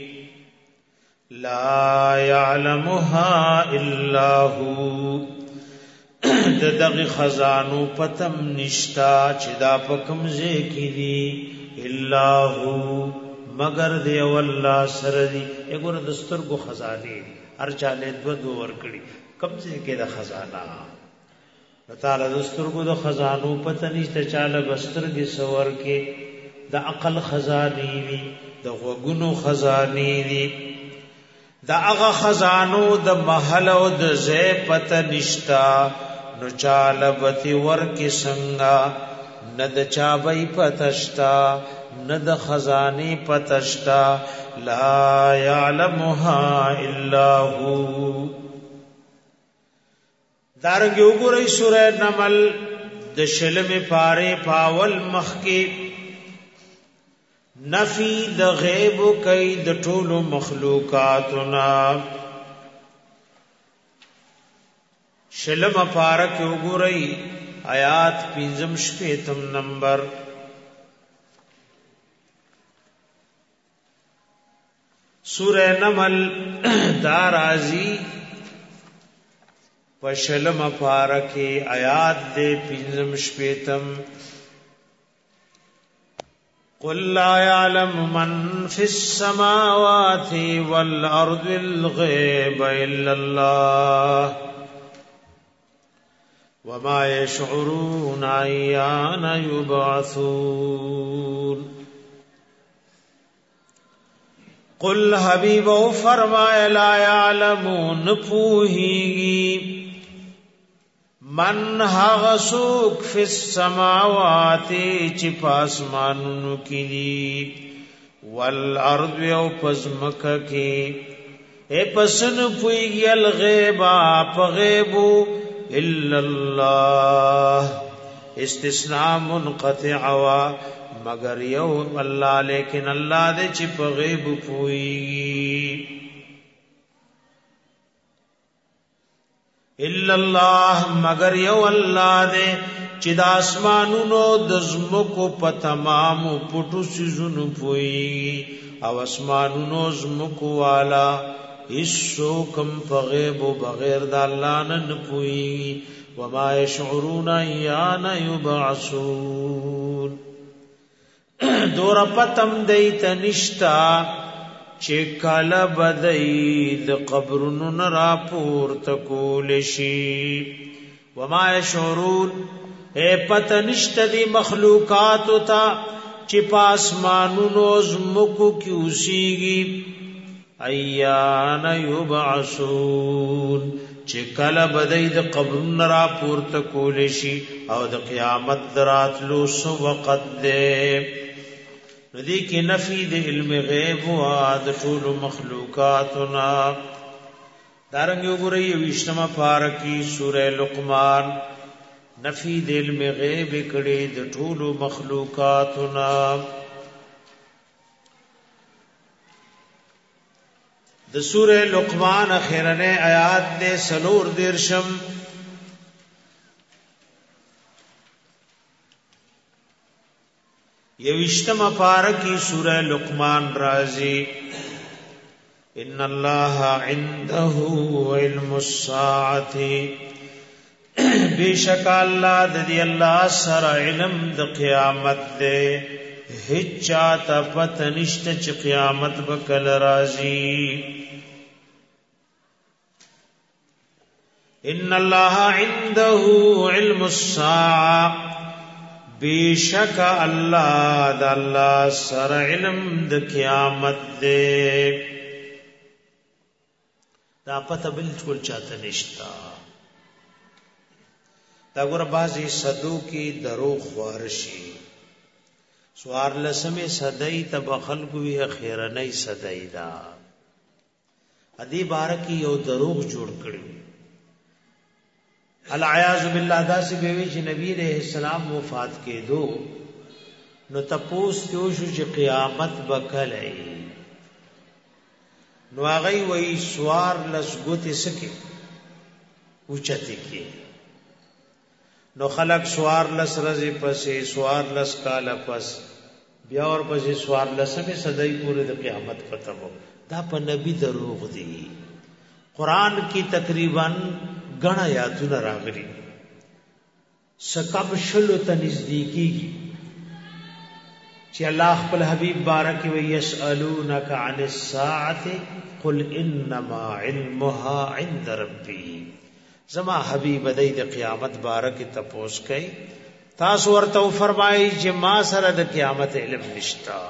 لا يعلمها الا هو دغه خزانو پتم نشتا چې دا پکم زه کی دي الا هو مگر دی والله سره دی وګوره دستور کو خزانه هر چاله دو ور کړی کم زه کې د خزانه تعالی دستور کو د خزانو پته نشته چاله بستر کې سور کې د عقل خزانه وی د غوګونو خزانه وی دا هغه خزانو د محل او د زې پته نشتا نو چاله بتی ور کې څنګه ند چا بې پتشتا ند خزانی پتشتا لا یعلمها الا هو. دارنگی وګورئ سورہ نمل د شلم پاره پاول مخکی نفی د غیب کئی د ټولو مخلوقاتنا. شلم پاره کې وګورئ آیات 5 نمبر. سورہ نمل دارازی پشلم پارکی آیات دے 5 قل لا يعلم من في السماوات والأرض الغيب إلا الله وما يشعرون أيان يبعثون. قل حبیب او فرمائے لا یعلمون پوہیگی من حغسوک فی السماوات چی پاسمانونو کی دی والارض او پزمک کی اے پسن پوہیگی الغیبا پغیبو الا اللہ استثناء منقطعوا مگر یو اللہ لیکن اللہ دے چی پا غیب پوئی. الا اللہ مگر یو اللہ دے چی دا اسمانونو دزمکو پا تمام پٹو سیزونو پوئی او اسمانونو زمکو والا اسو کم پا غیب بغیر دا اللہ نن پوئی. وما یشعرون ایان یبعثون دور پتم دیت نشتا چکل بدید قبرن نرا پورت کولشی. وما یشعرون اے پت نشتا دی مخلوقاتو تا چی پاسمانونو زمکو کیوسیگی ایان یبعثون چکل بدید قبرن نرا پورت کولشی او د قیامت دراتلو سو وقت دے. ندی کی نفی د علم غیب و د ټول مخلوقاتنا. دارنګ وګورئ وشتمه پارکی سورہ لقمان نفی د علم غیب کړي د ټول مخلوقاتنا. د سورہ لقمان اخیرنه آیات دے سلور دیرشم. یوشتم پارکی سورہ لقمان رازی ان اللہ عنده علم الساعت بیشک اللہ دی اللہ سر علم د قیامت دے ہچا تا پت نشت چ قیامت بکل رازی. ان اللہ عنده علم الساعت بیشک اللہ دا اللہ سر علم د قیامت دے. دا پتہ بالکل چاہتا نشتا. دا گورا بازی صدو کی دروغ وارشی سوار لسمی صدائی تب خلقوی خیرنی صدائی دا ادی بارکی یو دروغ جوڑ کری. العیاذ باللہ دا سی بیوی چی نبی علیہ السلام وفات کے دو نو تپوس کیوشو چی قیامت بکل ای نو آغای وی سوار لس گوتی سکی اوچتی کی نو خلق سوار لس رزی پسی سوار لس کالا پس بیا اور پسی سوار لسمی صدائی پوری دا قیامت ختمو. دا پا نبی دروغ دی. قرآن کی تقریباً گنا یادونه راغلی سکب شلو ته نزدیکیږي چې الله خپل حبیب بارک و یسالونک عن الساعه قل انما علمها عند ربی. زما حبیب د قیامت بارک تپوس کوي تاسو ورته فرمایي چې ما سره د قیامت علم نشتا.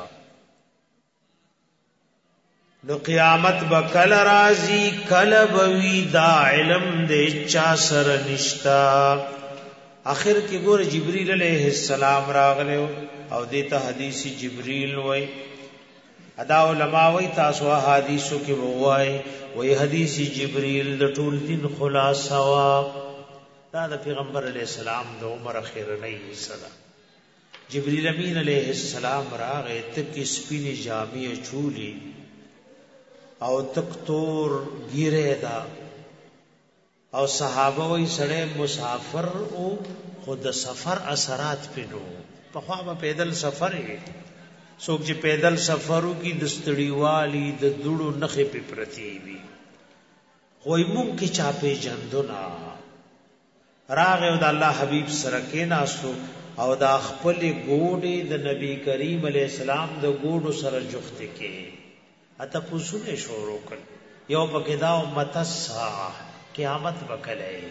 نو قیامت با کل رازی کل بوی دا علم دے چا سر نشتا. اخر کې ګور جبريل عليه السلام راغله او دته حدیث جبريل وای ادا علماء وای تاسو حدیثو کې وای وای حدیث جبريل د ټول دین خلاصه وا دا د پیغمبر علیہ السلام د عمر اخیرنی صدا جبريل امین علیہ السلام راغه تک سپینی جامع چولی او تک تور ګیره دا او صحابه وای سړی مسافر او خود سفر اثرات پینو په خوا به پیدل سفر یې څوک چې پیدل سفرو کی دستړی والی د دوړو نخې په پرتی وي خوې مونږ کې چاپې جندونا راغه د الله حبیب سره کې ناسو او دا خپل ګوډې د نبی کریم علی السلام د ګوډو سره جوخت کې اته پوسونه شروع کړ یو پکې دا امت الساعه قیامت وکړي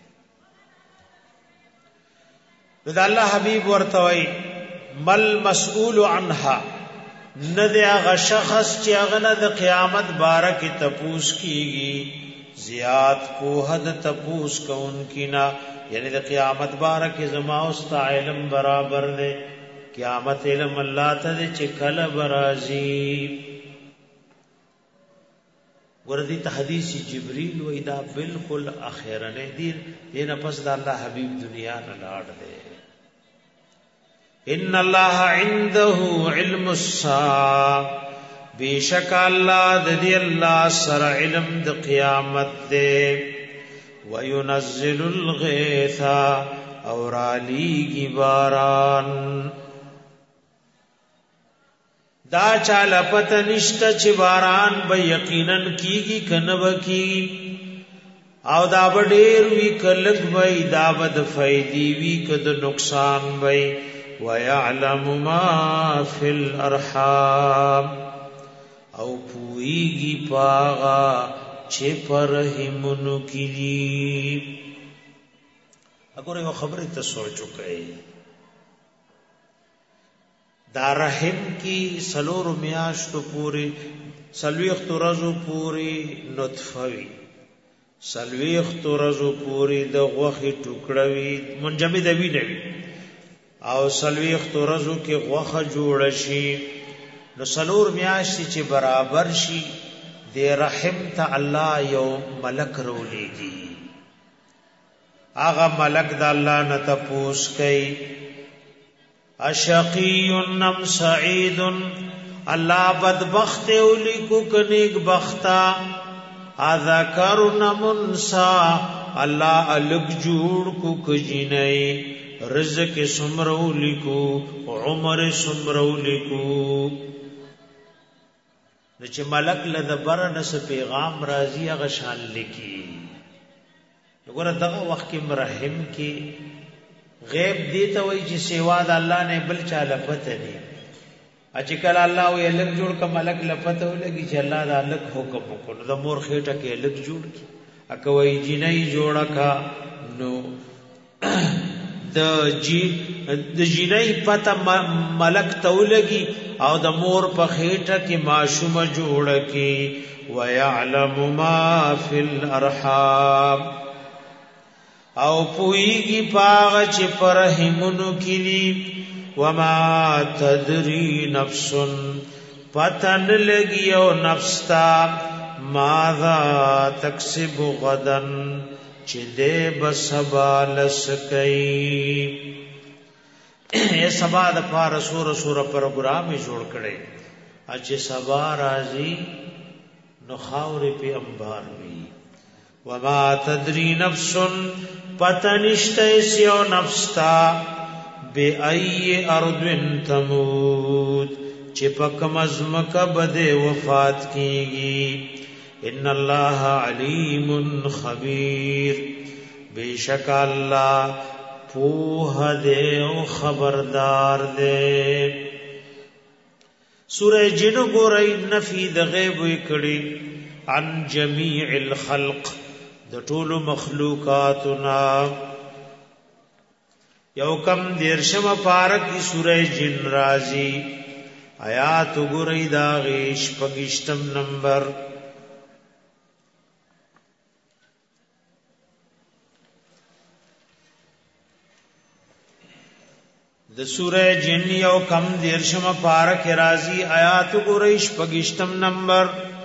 دا الله حبیب ورتوي مل مسئول عنها ندی هغه شخص چې هغه د قیامت بارک تپوس کیږي زیات کوه د تپوس کون کینا یعنی د قیامت بارک زما او است علم برابر دی قیامت علم الله ته چې کله برازي وردی ته حدیث جبريل و اذا بالکل اخرنه دین پس د الله حبیب دنیا نه لاړ دی ان الله عنده علم الساعه بیشک الله د دې الله سره علم د قیامت دی وينزل الغيث اور علیږي باران دا چاله پته نشته چې باران به یقینا کیږي کنه وکي او دا به ډیر وی کلک وای دا بد فائدې وی کده نقصان وای ويعلم ما في الارحام او پویږي پاغا چې پرهمونو کیږي اګوره یو خبره ته سوچو کوي دا رحم کی سلور میاشتو پوری سلویخت رزو پوری نطفوی سلویخت رزو پوری د غوخی ټوکړوي منجمد وی نوی او سلویخت رزو کې غوخه جوړ شي نو سلور میاشتې چې برابر شي د رحم ته الله یو ملک رولېږي هغه ملک د الله نه تپوس کوي اشقی ام سعید الله بدبخت اولیکو کنیک بختا اذکر نمنسا الله الگ جوړ کو کجینای رزق سمرو لیکو عمر سمرو لیکو چې ملک لدبر نس پیغام راضی غشان لکی وګوره دغه وخت کې مرحم کې غیب دیتا وای چې سیوا د الله نه بل چا لپته دی چې کله الله وی لک جوړ ک ملک لپته ولګي چې الله دا لک حکم وکړو د مور خېټه کې لک جوړ کی اکه وای جنۍ جوړه کا نو د جنۍ پته ملک تولګي او د مور په خېټه کې ماشومه جوړه کی ويعلم ما فی الارحام او پویږي پاغ چې پرهمونو کلی وما تدری نفس پتن لګي او نفس تا ماذا تکسب غدن چې دې بسبا لسکئی اے سبا د پار سور پروګرام جوړ کړي چې سبا راځي نو خاورې په انبار وي وما تدری نفس پتنشت سیو نفستا بی ای ارض تموت چپک مزمک بد وفات کیگی ان اللہ علیم خبیر بے شک اللہ پوہ دے و خبردار دے سورہ جن گو رئی نفی د غیب کڑی عن جمیع الخلق د ټولو مخلوقاتنا یو کم دیرشم پارک کی سورہ جن رازی آیات گرئی داغیش پگشتم نمبر د سوره جن یو کم دیرشم پارک رازی آیات ګوریش پگشتم نمبر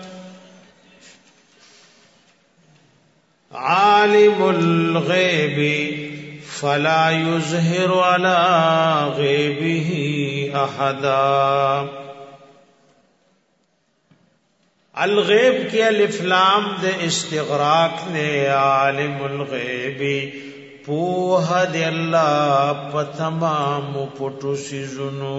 عالم الغیب فلا یظهر علی غیبه احدا الغیب کی الف لام د استغراق نے عالم الغیب پوہ دی اللہ پتمام پٹو سیزنو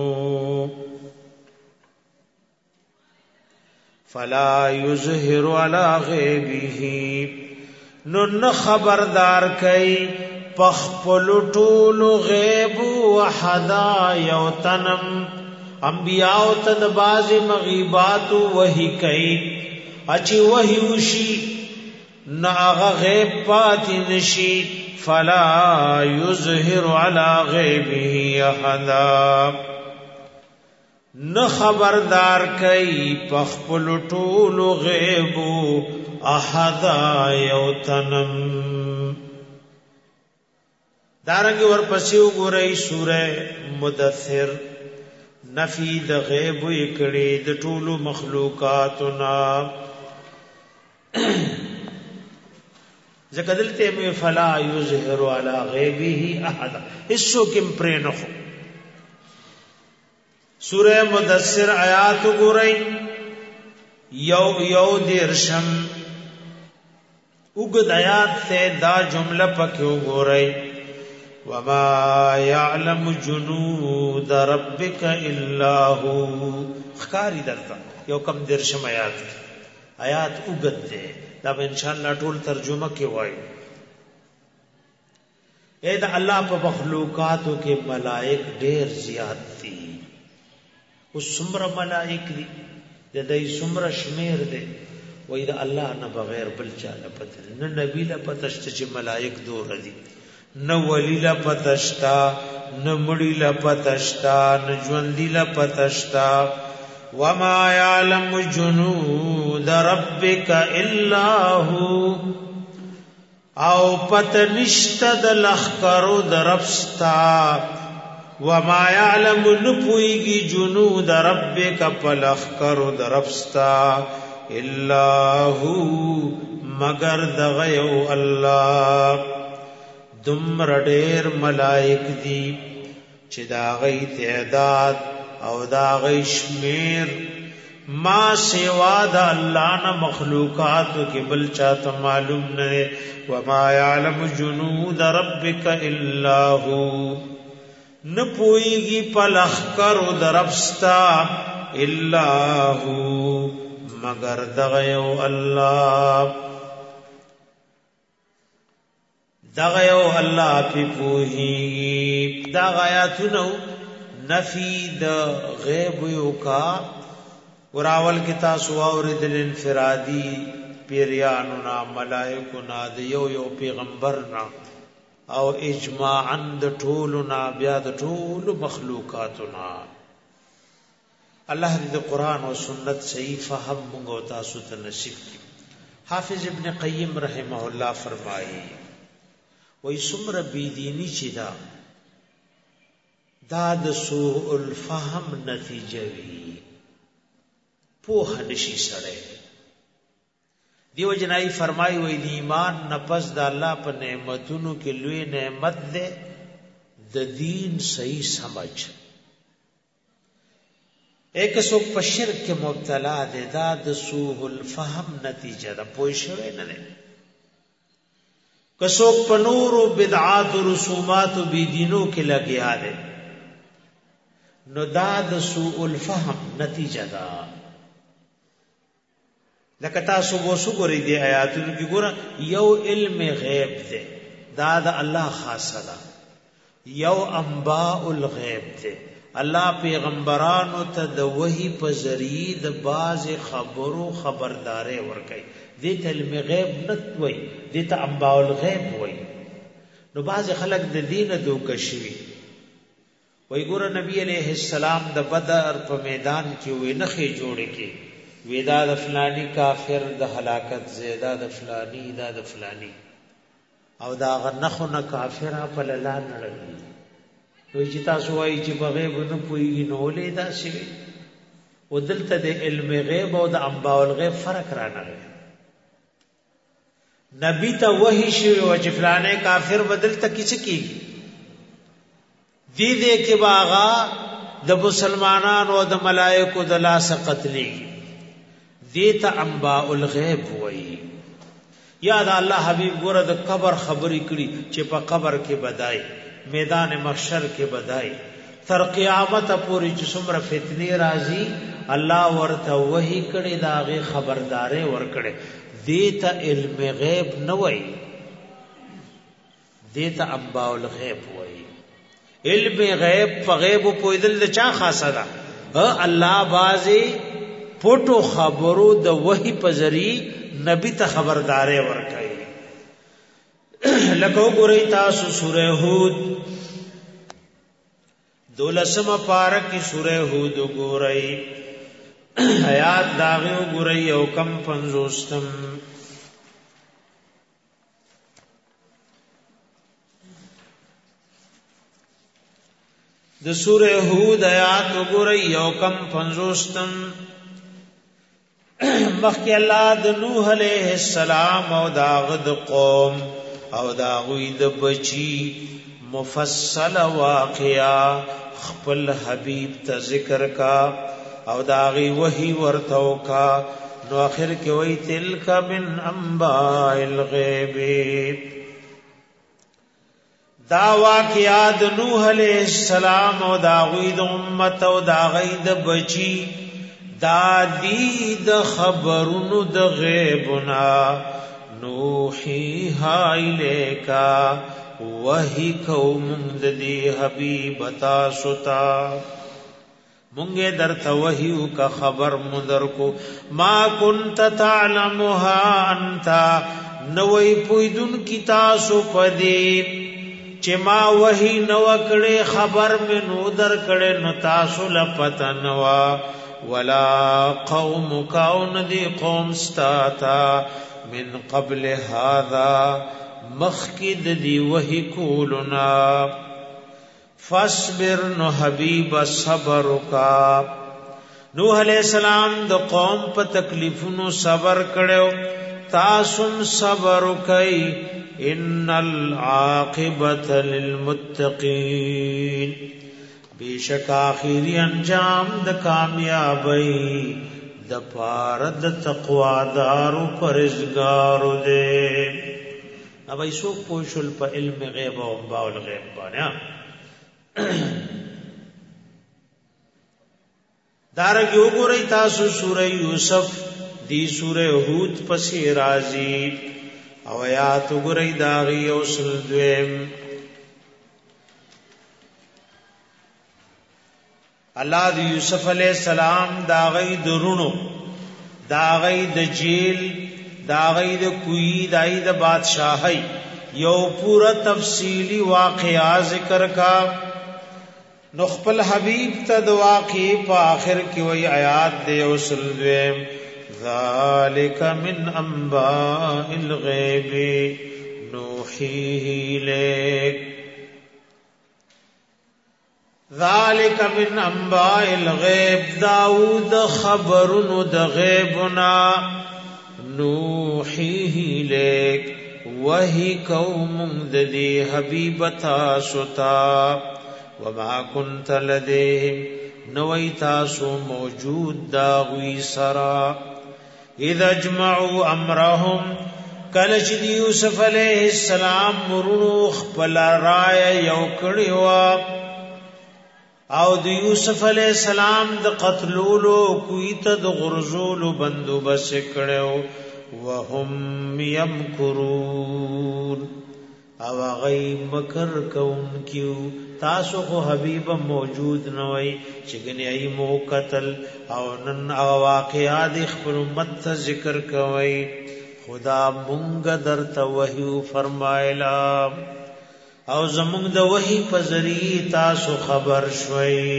فلا یظہر علی غیبه نن خبردار کئی پخپل طول غیب وحدا یوتنم انبیاء تد باز مغیبات وحی کئی اچی وحی وشی نا آغا غیب پاتی نشی فلا یظہر علی غیبه احدا نہ خبردار کئی پخپل طول غیب احدا یوتنم دارنگی ورپسی وګورئ سورہ مدثر نفی د غیب کړي د ټول مخلوقاتنا زکدلته می فلا یظهر علی غیبه احد اسو کم پرنخ سورہ مدثر آیات وګورئ یو دیرشم وګد آیات سے دا جمله پکې وګورئ وما يعلم جنود ربك الا هو خکاری درتا یو کم درشم آیات وګد ده دا به ان شاء الله ټول ترجمه کې وای اے دا الله په مخلوقاتو کې ملائک ډېر زیات دي او څومره ملائک دي د دې څومره شمیر دي وای دا الله نه بغیر بل چا نه پته نه نبی له پته چې ملائک دور دي نہ ولی لا پتشتا نہ مڑی لا پتشتا نہ جوندی لا پتشتا وما يعلم جنود ربك الا هو او پتنشتا د لخرو درفستا وما يعلم نپويږي جنود ربك پلخرو درفستا الا هو مگر دغيو الله دمر ډېر ملائک دي چې دا غي تعداد او دا غي شمیر ما سوا د الله نه مخلوقات کې بل چاته معلوم نه وما يعلم جنود ربك الا هو نپويږي پلخر درفستا الا هو مگر دغيو الله دغیو اللہ پی پوہی دا غایاتونو نفی دا غیب یوکا وراول کی تاسو اوردل انفرادی پیریانونا ملائکونا دا یو پیغمبرنا او اجماعاً دا ټولونا بیا دا ټول مخلوقاتونا اللہ دی قرآن و سنت صحیح فهم منگو تاسو تنصیب کی حافظ ابن قیم رحمہ اللہ فرمائی وی سمر بیدینی چی دا د سوء الفهم نتیجه وی پوه نشی سره دیو جنائی فرمائی وی دی ایمان نپس دا اللہ پا نعمتونو کے لوی نعمت دے د دین صحیح سمجھ ایک سوک پا شرک کے مبتلا دے دا د سوء الفهم نتیجه دا پوشوے ننے کسوک پنور و بدعات و رسومات و بیدینوں کے لگیا دے نو دا د سوء الفهم نتیجہ دا لکتا سو گوری دی آیاتونو کی گورا یو علم غیب دے دا دا اللہ خاصا دا یو انباء الغیب دے اللہ پیغمبرانو تا دا وحی پا ذریعی دا باز خبرو خبردارے ورکئی دیتا علم غیب نت وی دیتا انباء الغیب وی نو باز خلق دا دین دو کشوی وی گورا نبی علیہ السلام دا بدر پا میدان کی وی نخی جوڑے کی وی دا دا فلانی کافر دا حلاکت زیدہ دا فلانی دا دا فلانی او دا غنخو نا کافر پا للا نڑی وی چې تاسو وایي چې په غیب نه پوهیږي نو ولې دا شي ودلته د علم غیب او د انباء الغیب فرق رانغی نبی ته وحی شوی او چې فلانه کافر بدلته کیڅ کیږي دې کې باغا د مسلمانانو او د ملائکو د لاس قتلی دې ته انباء الغیب وایي یا د الله حبیب ګوره د قبر خبرې کړي چې په قبر کې بدای میدان محشر کې بدای تر قیامت پورې چې څومره فتنې راځي الله ورته وحی کړي داغه خبردارې ور کړي دیتا علم غیب نه وای دیتا انباء الغیب وای علم غیب په غیب پویدل د چا خاصه ده الله بازي پټو خبرو د وحی په ذریعہ نبی ته خبردارې ور کړي لکه وګورئ تاسو سوره هود 12 پارکی سوره هود وګورئ آیات داغه وګورئ او کم 50 د سوره هود آیات وګورئ او کم 50 مخکې الله د نوح علیہ السلام او داغه د قوم او داغوی د بچی مفصل واقعا خپل حبیب ته ذکر کا او داغي وحی ورتو کا نو اخر کې وای تلک من انباء الغیب دا واقعات نوح علیہ السلام او داغوی د امت او داغی د بچی دا دی د خبرونو د غیبنا نوحیها الیکا وحی کوم د دی حبیب تاسو ته مونږه درته وحیو کا خبر مندر کو ما كنت تعلمها انت نوې پویدون کی تاسو پدې چې ما وحی نو کړي خبر مې نو در کړي نو تاسو لپتن وا ولا قوم کاون دی قوم استاتا من قبل هذا مخکد دی وحی کولنا فاصبر نو حبیب صبر کا نوح علیہ السلام د قوم په تکلیفونو صبر کړو تاسو صبر کئ ان العاقبۃ للمتقین بیشک اخری انجام د کامیابی د پاره د تقوا دارو پرهیزګارو دے اب ایسو پوشل په علم غیب او انباء الغیب باندې دارنګ وګورئ تاسو سوره یوسف دی سوره هود پسې راځي او آیات وګورئ داغي او سلویم الله د یوسف علی السلام داغي درونو داغي د جیل داغی د کوی دای د بادشاہی یو پورا تفصیلی واقعا ذکر کا نو خپل حبیب ته د واقع په آخر کې وی آیات دی او سلویم ذالک من انباء الغیب نوحیه الیک ذالک من انباء الغیب داود خبرونو د غیبنا نوحیه الیک وحی کوم ددی حبیبتا ستا وما كنت لديهم نوی تاسو موجود داغوی سرا اذا اجمعوا امرهم کلچ دی یوسف علیہ السلام مرونو خپل رای یو کړي وا او د یوسف علیہ السلام د قتلولو کوی ته د غرزولو بندوبس کړو وهم یمکرون او غی مکر کون کیو تاسو خو حبیب موجود نوئی چگنی ای مو قتل او نن واقعات خپل امت ذکر کوي خدا مونږ درته وحی فرمایلا او زمونږ د وحی په ذریعہ تاسو خبر شوي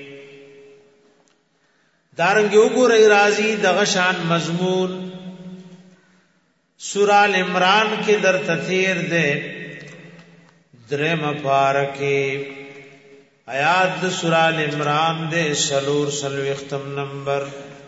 دارنګ وګورئ راضی د غشان مضمون سورہ ال عمران کې در تثیر ده درم پارکه آیات د سورہ ال عمران دے سلور سلوختم نمبر.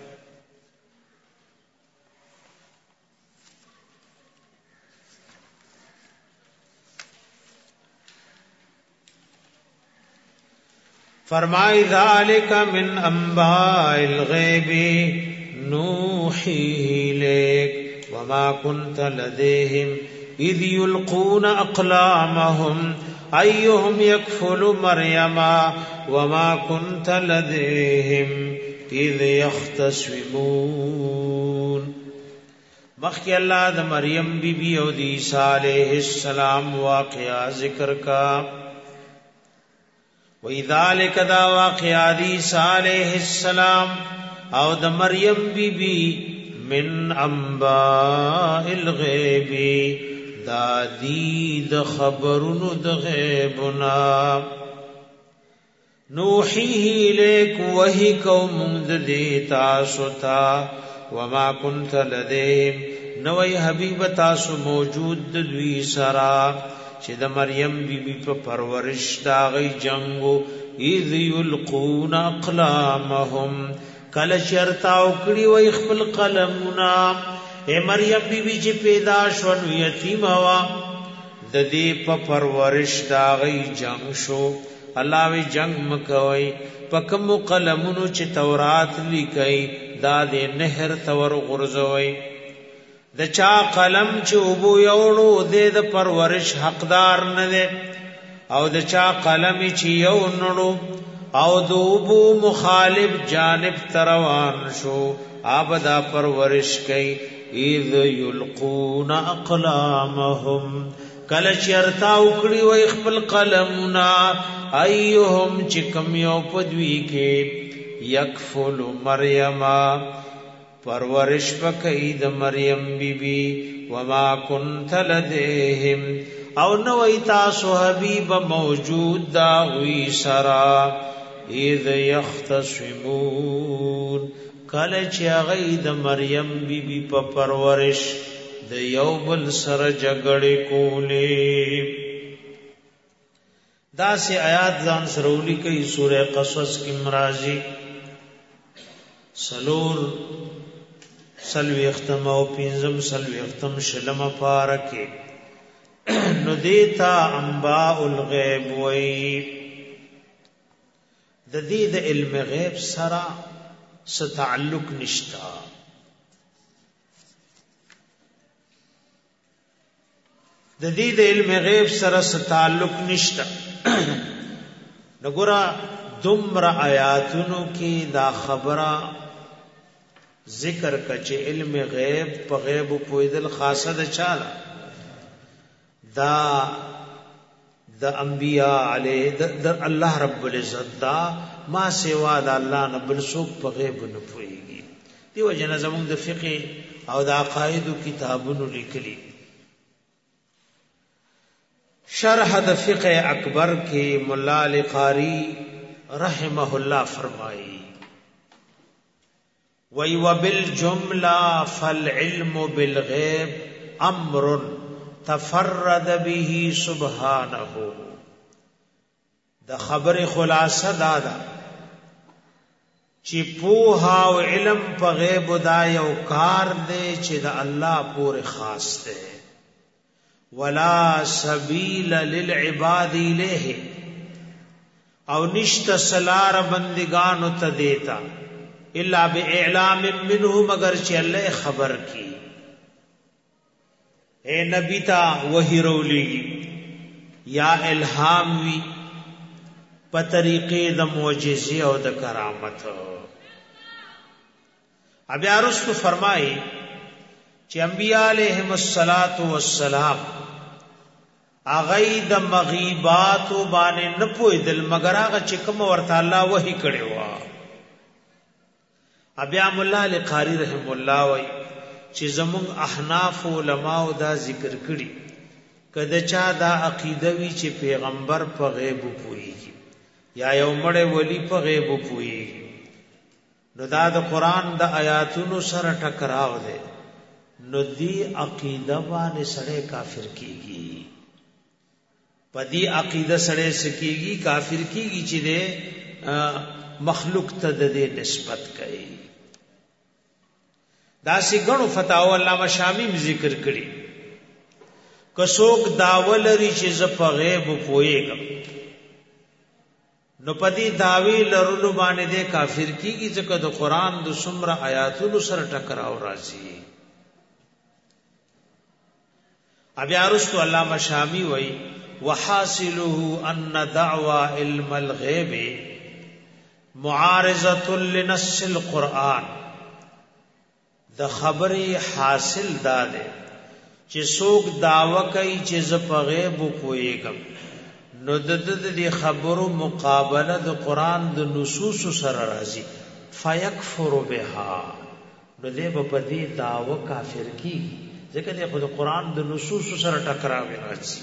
فرمائی ذالک من انباء الغیب نوحیہ الیک وما کنت لدیہم اذ یلقون اقلامہم ایہم یکفل مریم وما کنت لدیہم اذ یختصمون. مخی اللہ دا مریم بی بی او دی عیسیٰ علیہ السلام واقعہ ذکر کا. وَإِذَلِكَ دا واقعہ دی عیسیٰ علیہ السلام او دا مریم بی بی من انباء الغیب دا دید خبرن دا غیبنا نوحیه لیک وحی قوم دی تاسو تا وما کنت لدیم نوی حبیب تاسو موجود دوی سرا چې د مریم بی بی په پرورش دا غي جنگو اذ یلقون اقلامهم کله چرتا او کړي وای خپل قلمنا. اے مریم بی بی چې پیدا شو یتیم وا د دې په پرورش دا غي جنگ شو. الله وی جنگ مکوي پکم قلمونو چې تورات لیکي دا د نهر تور غرزوي. د چا قلم چې ابو یوړو د پرورش حقدار نه ده او د چا قلم چې یو نړو او د ابو مخالف جانب تروان شو ابدا پرورش کوي. اذ یلقون اقلامهم کله چرتا وکړي وای خپل قلمنا ایهم چې کم یو پدوی کې یکفل مریم پرورش پکئی د مریم بی بی وما کنت لدیهم او نوی تاسو حبیب موجود دا غوی سرا اذ یختصمون کلچ اغی د مریم بی بی پا پرورش د یو بل سر جگڑی کولی. دا سی آیات ځان سرولی کئی سورہ قصص کی مرازی سلور سلوی اختم او پینزم سلوی اختم شلم پارکی نو دیتا انباء الغیب وی د دې د علم غیب سره ستعلق نشتا. د دې د علم غیب سره ستعلق نشتا. نګورا دمر آیاتونو کې دا خبره ذکر کچه علم غیب په غیب پویدل خاصه د چاله دا د انبیاء علیه د الله رب العزت دا ما سوا د الله نه بل څوک په غیب نه پويږي. دیو جن زمون د فقه او د عقاید کتابونو لیکلي. شرح د فقه اکبر کې مولا علی قاری رحمه الله فرمایي وی وبالجملہ فالعلم بالغیب امر تفرد به سبحانه. د خبر خلاصه دادا چې پوها او علم په غیب دا یو کار دی چې د الله پورې خاص دی. ولا سبیل للعباد الیه او نشت سلار بندگانو ته دیتا الا باعلام منه مگر چې الله خبر کی. اے نبی تا وحی رولی یا الہام وی په طریقې د معجزې او د کرامت. بیا رسول فرمایي چې انبیاء علیهم الصلاۃ والسلام اغه د مغیبات باندې نه پویدل مگر هغه چې کوم ورته الله وحی کړي وا. بیا مولا علی قاری رحم الله وای چې زمون احناف علماء دا ذکر کړي کله چا دا عقیده وی چې پیغمبر په غیب پویږي یا یو مړ ولی په غیب پویږي نو دا د قران د آیاتونو سره ټکراو دی نو دی عقیده باندې سره کافر کیږي. پدی عقیده سره سکیږي کافر کیږي چې دې مخلوق ته د نسبت کوي. دا سی غنو فتاوا علامه شامی ذکر کړي کڅوک داول لري چې ز په غیب پويګم نو پدی داوی لرلو باندې د کافر کیږي ځکه د قران د سمره آیاتونو سره ټکراو راځي. ابي ارستو علامه شامی وای وحاصله ان دعوى علم الغيب معارضه لنص القران. د خبرې حاصل داده چې څوک داوا کوي چې ز په غیب پويګم نو د دې خبرو مقابله د قران د نصوص سره راځي فیکفر بها نو دې په دې داوا کافر کی ځکه دې خو د قران د نصوص سره ټکراو راځي.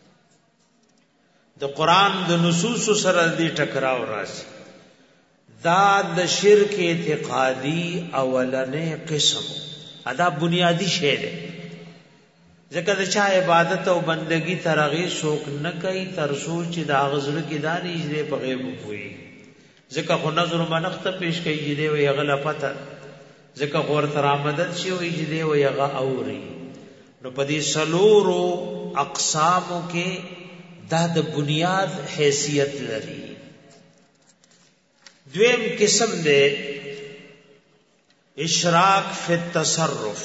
د قران د نصوص سره دې ټکراو راځي. دا د شرک اعتقادي اولنې قسم ادا بنیادی شی دی ځکه د چا عبادت او بندگی ترغی شوق نه کوي تر سوچ د اغزر کې دانی دې په غیب وي ځکه خو نظر منخت پیش کوي دې وي غلا پته ځکه غور تر آمدد شي وي دې وي غا اوري نو په دې سلورو اقسامو کې دا د بنیاد حیثیت لري. دویم قسم دے اشراک فی التصرف.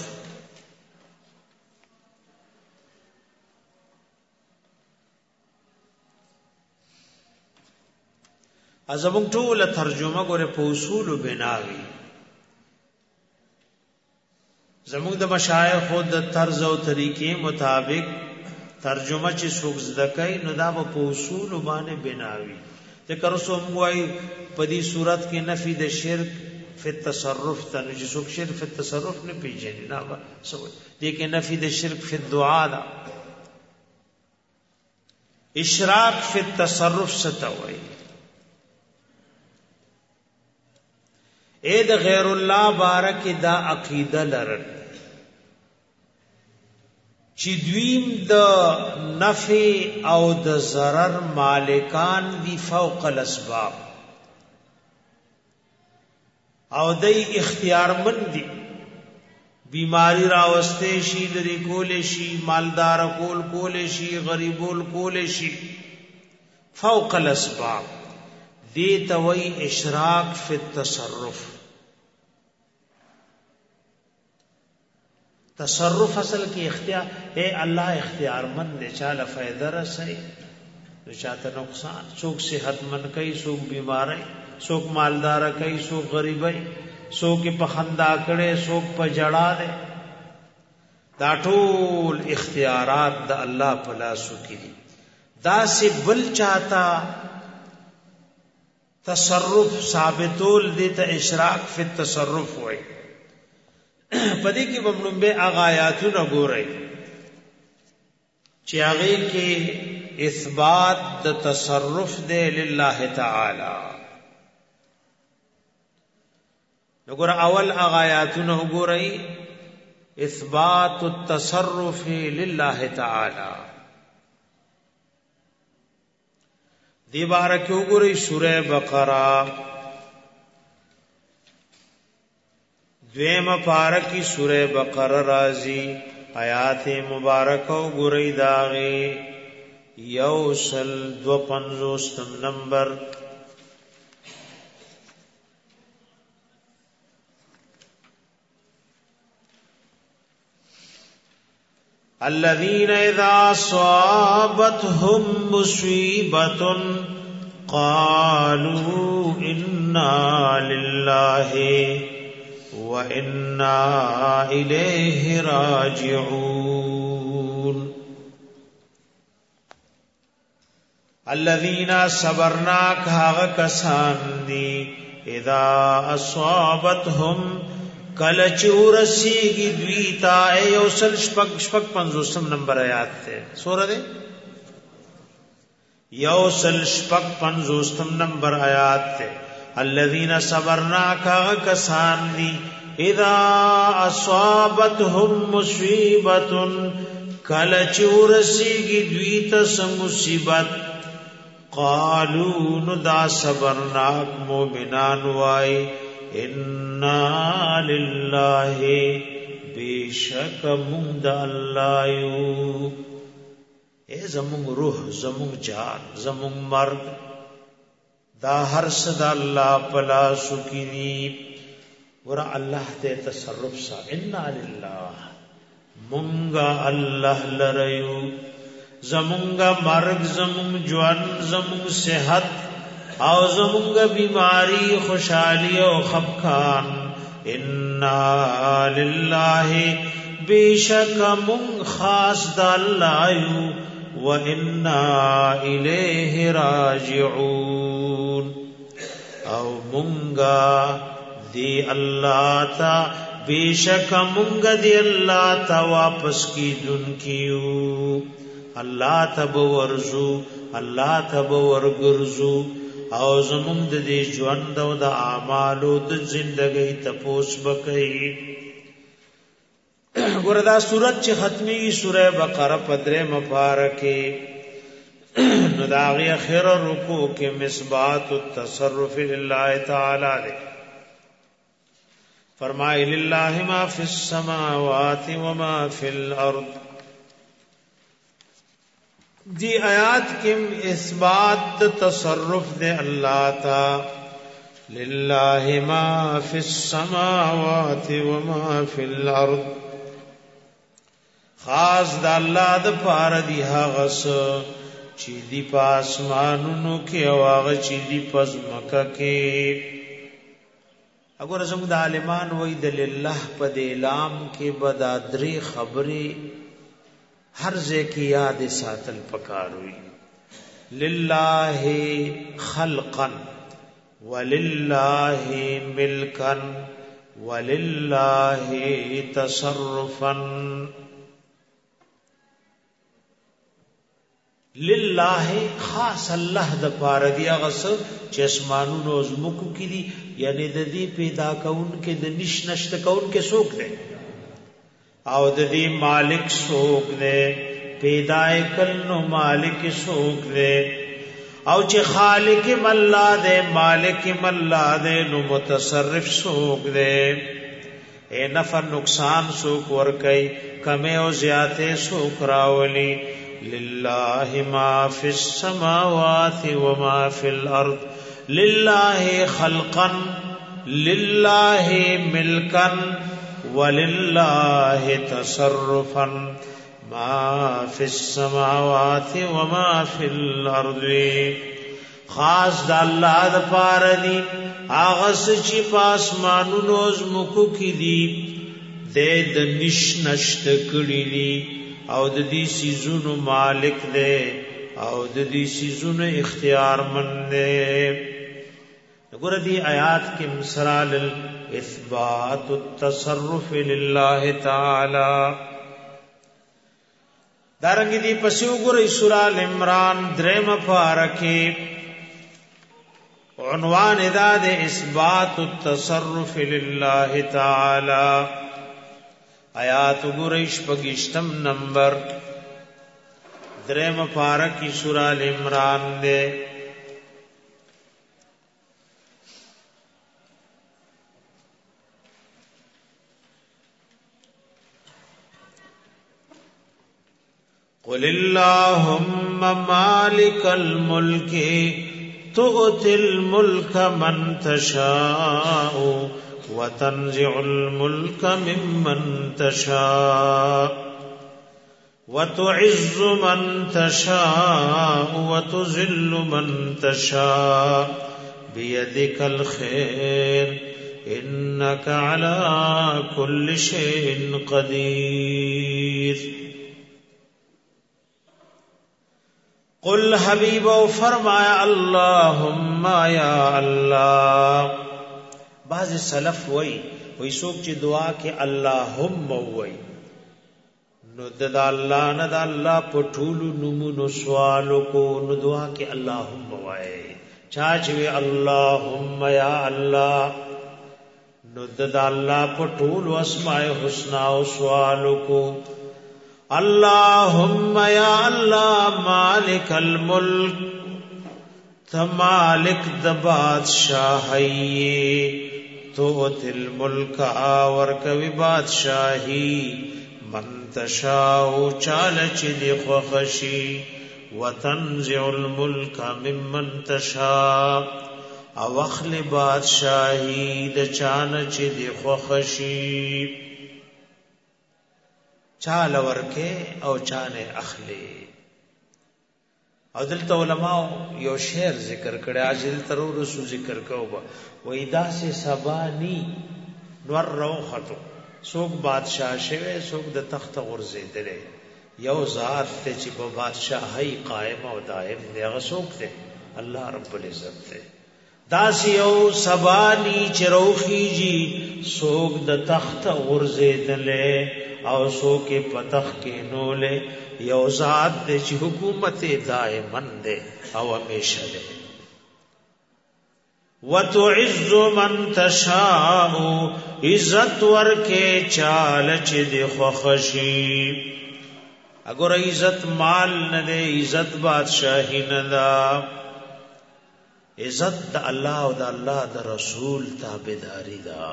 ازمون ټول ترجمه ګوره په اصول بناوي زموږ د مشایخ خود طرز او طریقې مطابق ترجمه چې څوک زده کوي نو دا په اصول باندې بناوي. ذکر رسوم وای په دې صورت کې نفي د شرک فی التصرف ته چې څوک شرک فی التصرف نه پیژني نه سوي دې کې نفي د شرک فی الدعاء دا اشراک فی التصرف ستوي اے د غیر الله بارک دا عقیده لرل چې دویم د نفع او د ضرر مالکان دي فوق الاسباب او دای اختیارمند دي بیماری راوسته شي لري کول شي مالدار کول شي غریبول کول شي فوق الاسباب دي توي اشراک فی التصرف. تصرف اصل کې اختیار اے الله اختیار مند دے چاله فائدہ رسي چاته نقصان څوک صحت مند کوي څوک بیماری څوک مالدار کوي څوک غریبای څوک په خندا کړي څوک په جړا دے دا ټول اختیارات د الله په لاس کې دي. دا سي بل چاته تصرف ثابتول دي ته اشراک فی التصرف وای. پدې کې بمنوم به اغایاتونه ګورئ چې هغه کې اثبات د تصرف دی لله تعالی. وګور اول اغایاتونه وګورئ اثبات التصرف لله تعالی. دی بارک وګورئ سورہ بقرہ دویم پارکی سورہ بقرہ رازی آیات مبارکہ گرئی داغی یوسل 250 نمبر. الذین اذا اصابتهم مصیبۃ قالوا انا للہ وَإِنَّا إِلَيْهِ رَاجِعُونَ. الَّذِينَ صَبَرْنَاكَ هَغَ کسان دی اذا اصابتهم کلچ ورسیگی دویتا یوسل شپک 50 نمبر آیات تے سورہ دے یوسل شپک 50 نمبر آیات تے. الذين صبرناك کسان دی اذا اصابتهم مصیبت کله چورسیږي دوی ته مصیبت قالو نو دا صبرناک مومنان وای انا لله بیشک مونږ د الله یو اے زمونږ روح زمونږ جان زمونږ مرګ دا هر څه د الله پلا سکینی ور الله ته تصرف سا انا لله مونږه الله لریو زمونږه مرګ زمونږ ژوند زمونږ صحت او زمونږه بیماری خوشحالی او خفقان انا لله بیشک مونږ خاص د الله یو و انا الیه راجعون او مونږه دی الله تا بیشک مونږه دی الله تا واپس کیدونکیو الله تب ورزو الله تب ورګرزو او زمونږ د دې ژوند او د اعمالو د ژوندۍ تپوس بکئی ګوردا سورۃ چې ختمي سورہ بقره پدره مبارکه نو دا غي اخر رکوع کې مثبات التصرف لله تعالی دے فرمائے للہ ما فی السماوات وما فی الارض دی آیات کے اثبات تصرف دے اللہ تا للہ ما فی السماوات وما فی الارض خاص دا اللہ دا پار دی هغس چی دی پاسمانونو کی اواغ چی دی پزمکا کی اگر زمو دا عالمان وی دا للہ پا دیلام کی بدا دری خبری ہر زے کی یاد ساتل پکاروی للہ خلقا وللہ ملکا وللہ تصرفا للہ خاص اللہ د پاره دی هغه چې اسمانونو زمکو کې دي یعنی د دې پیدا کون کې د نشنشت کون کې څوک دی او د دې مالک څوک دی پیدای کلو مالک څوک دی او چې خالق ملا دی مالک ملا دی نو متصرف څوک دی اے نفع نقصان څوک ور کوي کمه او زیاته څوک راولي للہ ما فی السماوات وما فی الارض للہ خلقا للہ ملکا وللہ تصرفا ما فی السماوات وما فی الارض خاص دا اللہ دا پاردی آغس چی پاسمانو نوزمکو کی دی دے دا نشنشت کری دی او د دې سيزونو مالک دی او د دې سيزونو اختیار مند دی وګوره دې آیات کې مسرال اثبات التصرف لله تعالی دارنګ دې پسې وګوره سورہ ال عمران دریم پارکه عنوان ادا د اثبات التصرف لله تعالی آیات گریش پگشتم نمبر درم پارکی سورہ ال عمران دے قل اللہم مالک الملک تؤتی الملک من تشاء وتنزع الملك ممن تشاء وتعز من تشاء وتذل من تشاء بيدك الخير إنك على كل شيء قدير قل حبیب فرمایا اللهم یا اللہ بعض سلف وای څوک چې دعا کې اللهم وای نو د الله نه د الله په ټولو نومونو سوال کو نو دعا کې اللهم وای چا چې اللهم یا الله نو د الله په ټولو اسماء الحسنا او سوال کو اللهم یا اللہ مالک الملک تمالک د بادشاہی توت الملک ورکوی بادشاہی من تشاء چالچ دی خوخشی وتنزع الملک ممن تشاء او اخل بادشاہی د چانچ دی خوخشی چال ورکه او چانه اخلی او دلته علماء یو شعر ذکر کړي اجل ترور سو ذکر کوو و ادا سے سبانی نور روختو سوک بادشاہ شوه سوک د تخت غرزیدلې یو ذات ته چې په بادشاہي قائم او دائم دی هغه سوک دی الله رب العزت دی داس یو سبانی چروخیږي سوک د تخت غرزیدلې او سوک پتخ کې نولې یو ذات دې چې حکومت دائمن دے او همیشه دے وتعز من تشاء عزت ورکه چال چې دې خوخشي اگر عزت مال نه دے عزت بادشاہی نه دا عزت د الله او د الله د رسول تابعداري دا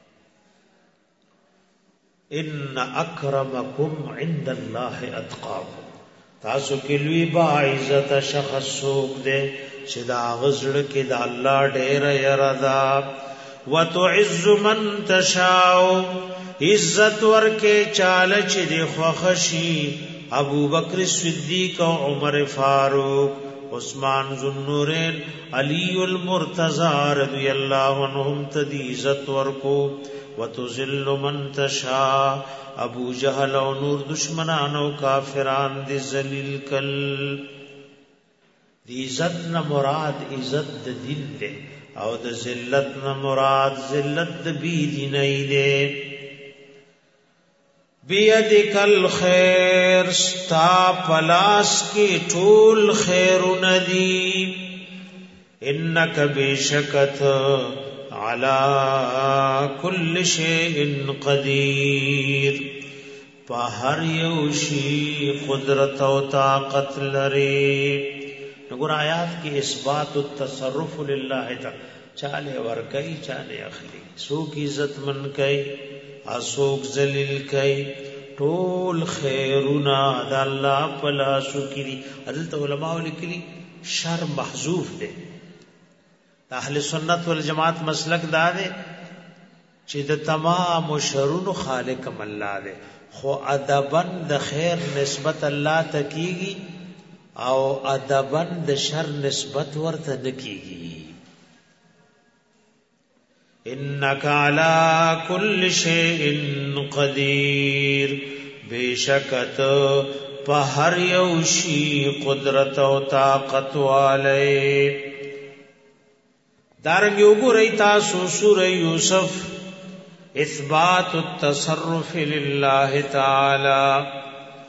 ان اکرمکم عند الله اتقاکم تاسو کې لوی با عزت شخص سوک دے چې دا غزړه کې د الله ډېر یردا وتعز من تشاء عزت ورکه چاله چې دی خوخشي ابو بکر صدیق او عمر فاروق عثمان ذوالنورین علی المرتضی رضی الله عنهم تدی عزت ورکو وتذل من تشاء ابو جہل او نور دشمنان او کافران دی ذلیل کل دی عزت نہ مراد عزت د دین دے او د ذلت نہ مراد ذلت د بی دینی دے بیدک الخیر ستا پلاس کی ټول خیر ندی انک بشکت علی کل شیء قدیر په هر یو شی قدرت او طاقت لري نګور آیات کې اثبات التصرف لله تعالی چاله ور کوي چاله اخلي سوک عزت من کوي اسوک ذلیل کوي ټول خیرنا د الله پلا شکری حضرت علماء لیکلي شر محذوف دي اهل سنت والجماعت مسلک دا دے چې د تمام شرونو خالق الله دے خو ادبن د خیر نسبت الله تکیږي او ادبن د شر نسبت ورته نکیږي انک علی کل شیء قدیر بیشکت په هر یو شی قدرت او طاقت والے دارنگی وګورئ تاسو سورہ یوسف اثبات التصرف لله تعالی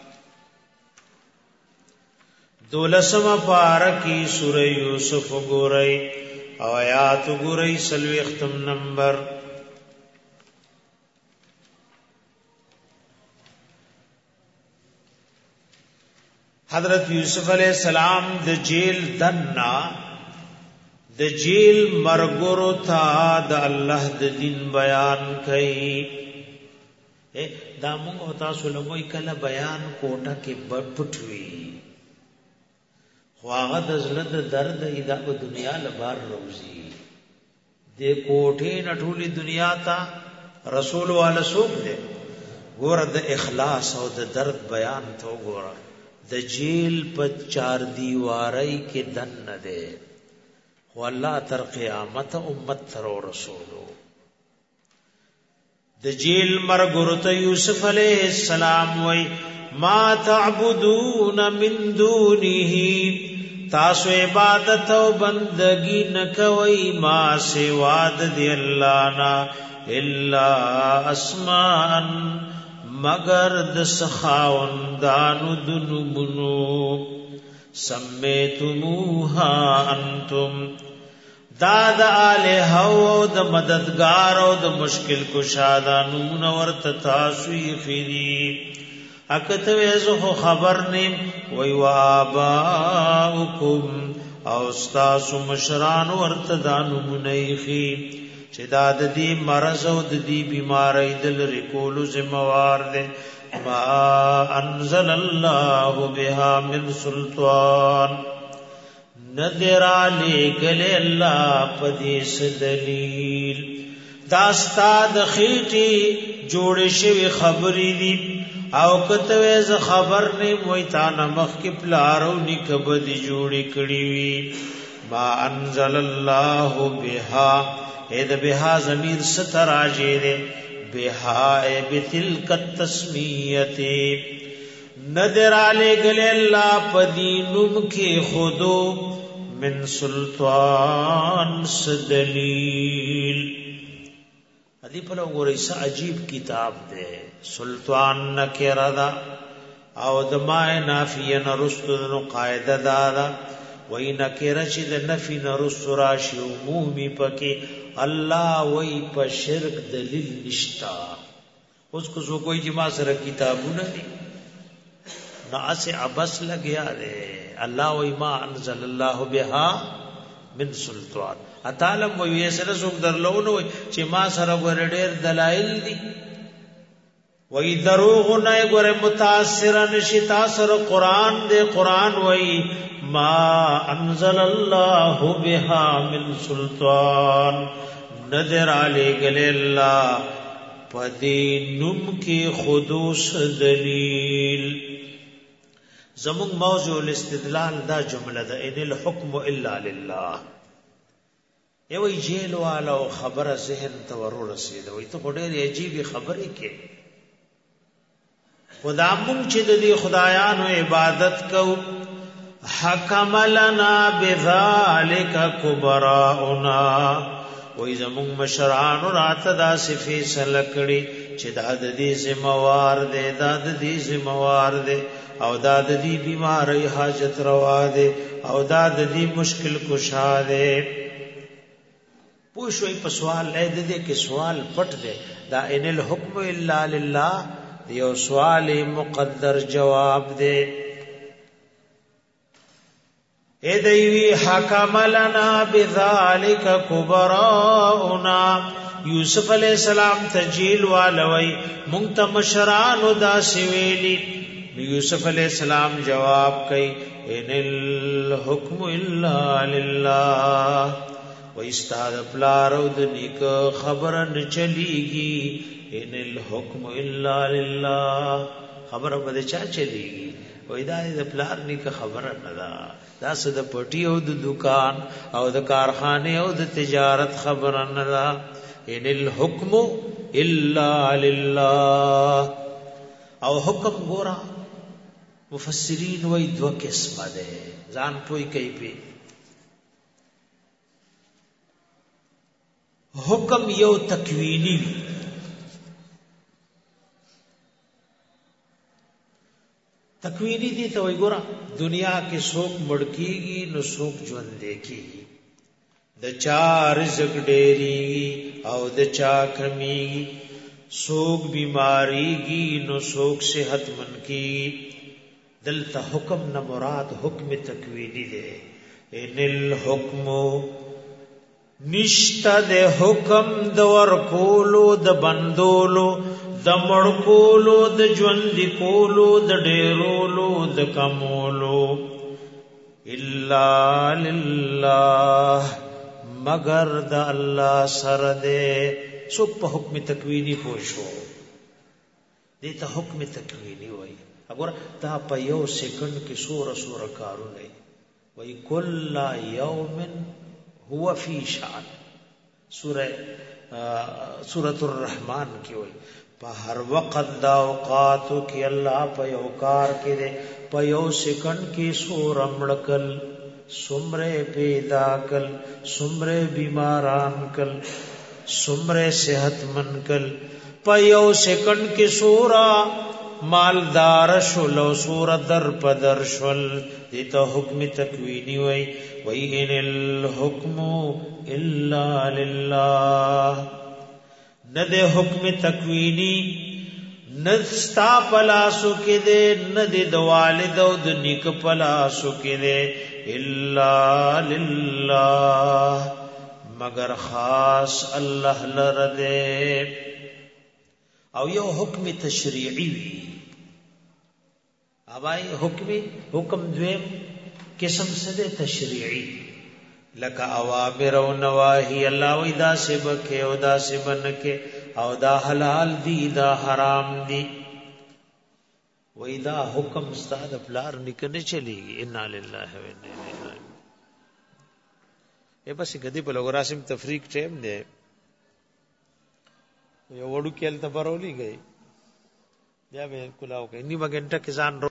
دولسم پارکی سورہ یوسف وګورئ او آیات وګورئ سلوی ختم نمبر حضرت یوسف علیہ السلام د جیل دنا د جیل مرګورو تا د الله د دین بیان کړي دا موږ او تاسو له موي کله بیان کوټه کې پټوي خو هغه د زړه د درد ایدا په دنیا لبار روزي د کوټې نټولي دنیا ته رسول والا سوق دے ګور د اخلاص او د درد بیان ته ګور د جیل په چار دیوارۍ کې دن نه ده والله تر قیامت امت تر رسولو د جیل مرګ ورته یوسف علیہ السلام وای ما تعبدون من دونه تاسو عبادت او بندگی نکوي ما سوا د الله نا الا اسماء مگر د سخاوندانو دنبنو سمیتموها انتم داد آلہ او د مددگار او د مشکل کشادہ نمون ورت تاسوی خیری اکته زه خبر نیم وی واباؤکم او استاسو مشران ورتدانو منیخی چې دا د دې مرض او د دې بیماری دل ریکولو ذمہوار دي ما انزل الله بها من سلطان ندر علی گل الله پدیس دلیل دا استاد خېټي جوړ شوی خبرې دي او کته ز خبر نه وای تا نمخ کې پلارو نکبد جوړې کړې وي ما انزل الله بها اې د بها ضمیر ستر اجره بها بتلک التسمیه ندر علی گل الله پدینم کې خودو من سلطان سدلیل ادی په وګورئ څه عجیب کتاب دی سلطان نکره دا او د ما نافیه نرستو نو قاعده دا وای نکره چې د نفی نرستو راشي عمومي پکې الله وای په شرک دلیل نشتا اوس کو سو کوئی چې ما سره کتابونه دي نو اسه ابس لګیا دی الله وای ما انزل الله بها من سلطان اتعلم وی سره څوک درلونه وي چې ما سره ګور ډېر دلایل دي وی دروغ نه ګور متاثر نشتا سره قران دې قران وی ما انزل الله بها من سلطان نذر علی گل الله پدې نم کې خودوس دلیل زمون موضوع الاستدلال دا جمله ده ان الحكم الا لله یوی جیل والا خبره ذهن ته ورو رسید وي ته ډېر عجیب خبره کې خدا مونږ چې د خدایانو عبادت کو حکم لنا بذلک کبراؤنا وای زمون مشران راته دا صفه سلکړي چې دا د دې ذمہوار دي دا د دې ذمہوار دي او دا د دې بیماری حاجت روا دي او دا د دې مشکل کشا دي پوښوي په سوال دې کې سوال پټ دی دا ان الحكم الا لله یو سوال مقدر جواب دی اے دیوی حکم لنا بذالک کبراؤنا یوسف علیہ السلام تجیل والوی مونږ مشران دا سویلی یوسف علیہ السلام جواب کئ ان الحكم الا لله و استاد پلارو د نیک خبرن چلیږي ان الحكم الا لله خبر به چا چلیږي وای دا د پلار نیک خبره نه ده دا څه د پټي او د دکان او د کارخانه او د تجارت خبره نه ده ان الحكم الا لله او حکم ګورا مفسرین وای دو قسمه ده ځان پوي کوي په حکم یو تکوینی تکوینی دي ته وای ګورا دنیا کې څوک مړکیږي نو څوک ژوند دیکيږي د چا رزق ډېری او د چا کمیږي څوک بیماریږي نو څوک صحت من کی دلته حکم نه مراد حکم تکوینی دی ان الحكم نشتا د حکم د ورکولو د بندولو د مړکولو د ژوند کولو د ډېرولو د کمولو الا لله مگر د الله سره ده څوک په حکم تکوینی پوښو دې ته حکم تکوینی وای وګوره دا په یو سکند کې سوره کارونه وای کل یوم هو فی شأن سورۃ الرحمن کې وای په هر وخت دا اوقاتو کې الله په یو کار کې ده په یو سکند کې سور مړکل سمره پیدا کل سمره بیماران کل سمره صحت من کل په یو سکند کې سورا مالدار شول او سور در پدر شول دته حکم تکوینی وای وای ان الحكم الا لله نه ده حکم تکوینی نستا پلاسو کې دې ند د والد او د نیک پلاسو کې دې الا لله مگر خاص الله لره دې او یو حکم تشریعی وی اوای حکم دویم قسم سده تشریعی لکه اوامر او نواهی الله ودا سبکه او دا سبنکه او دا حلال دی دا حرام دی ودا حکم استاد پلار نکنه چلیږي ان لله و انا الیه راجعون اے بس غدی په لګراسم تفریق ټیم دی یو وړو کېل ته پرولی گئی بیا به کلاو کې نیمه غنټه کې ځان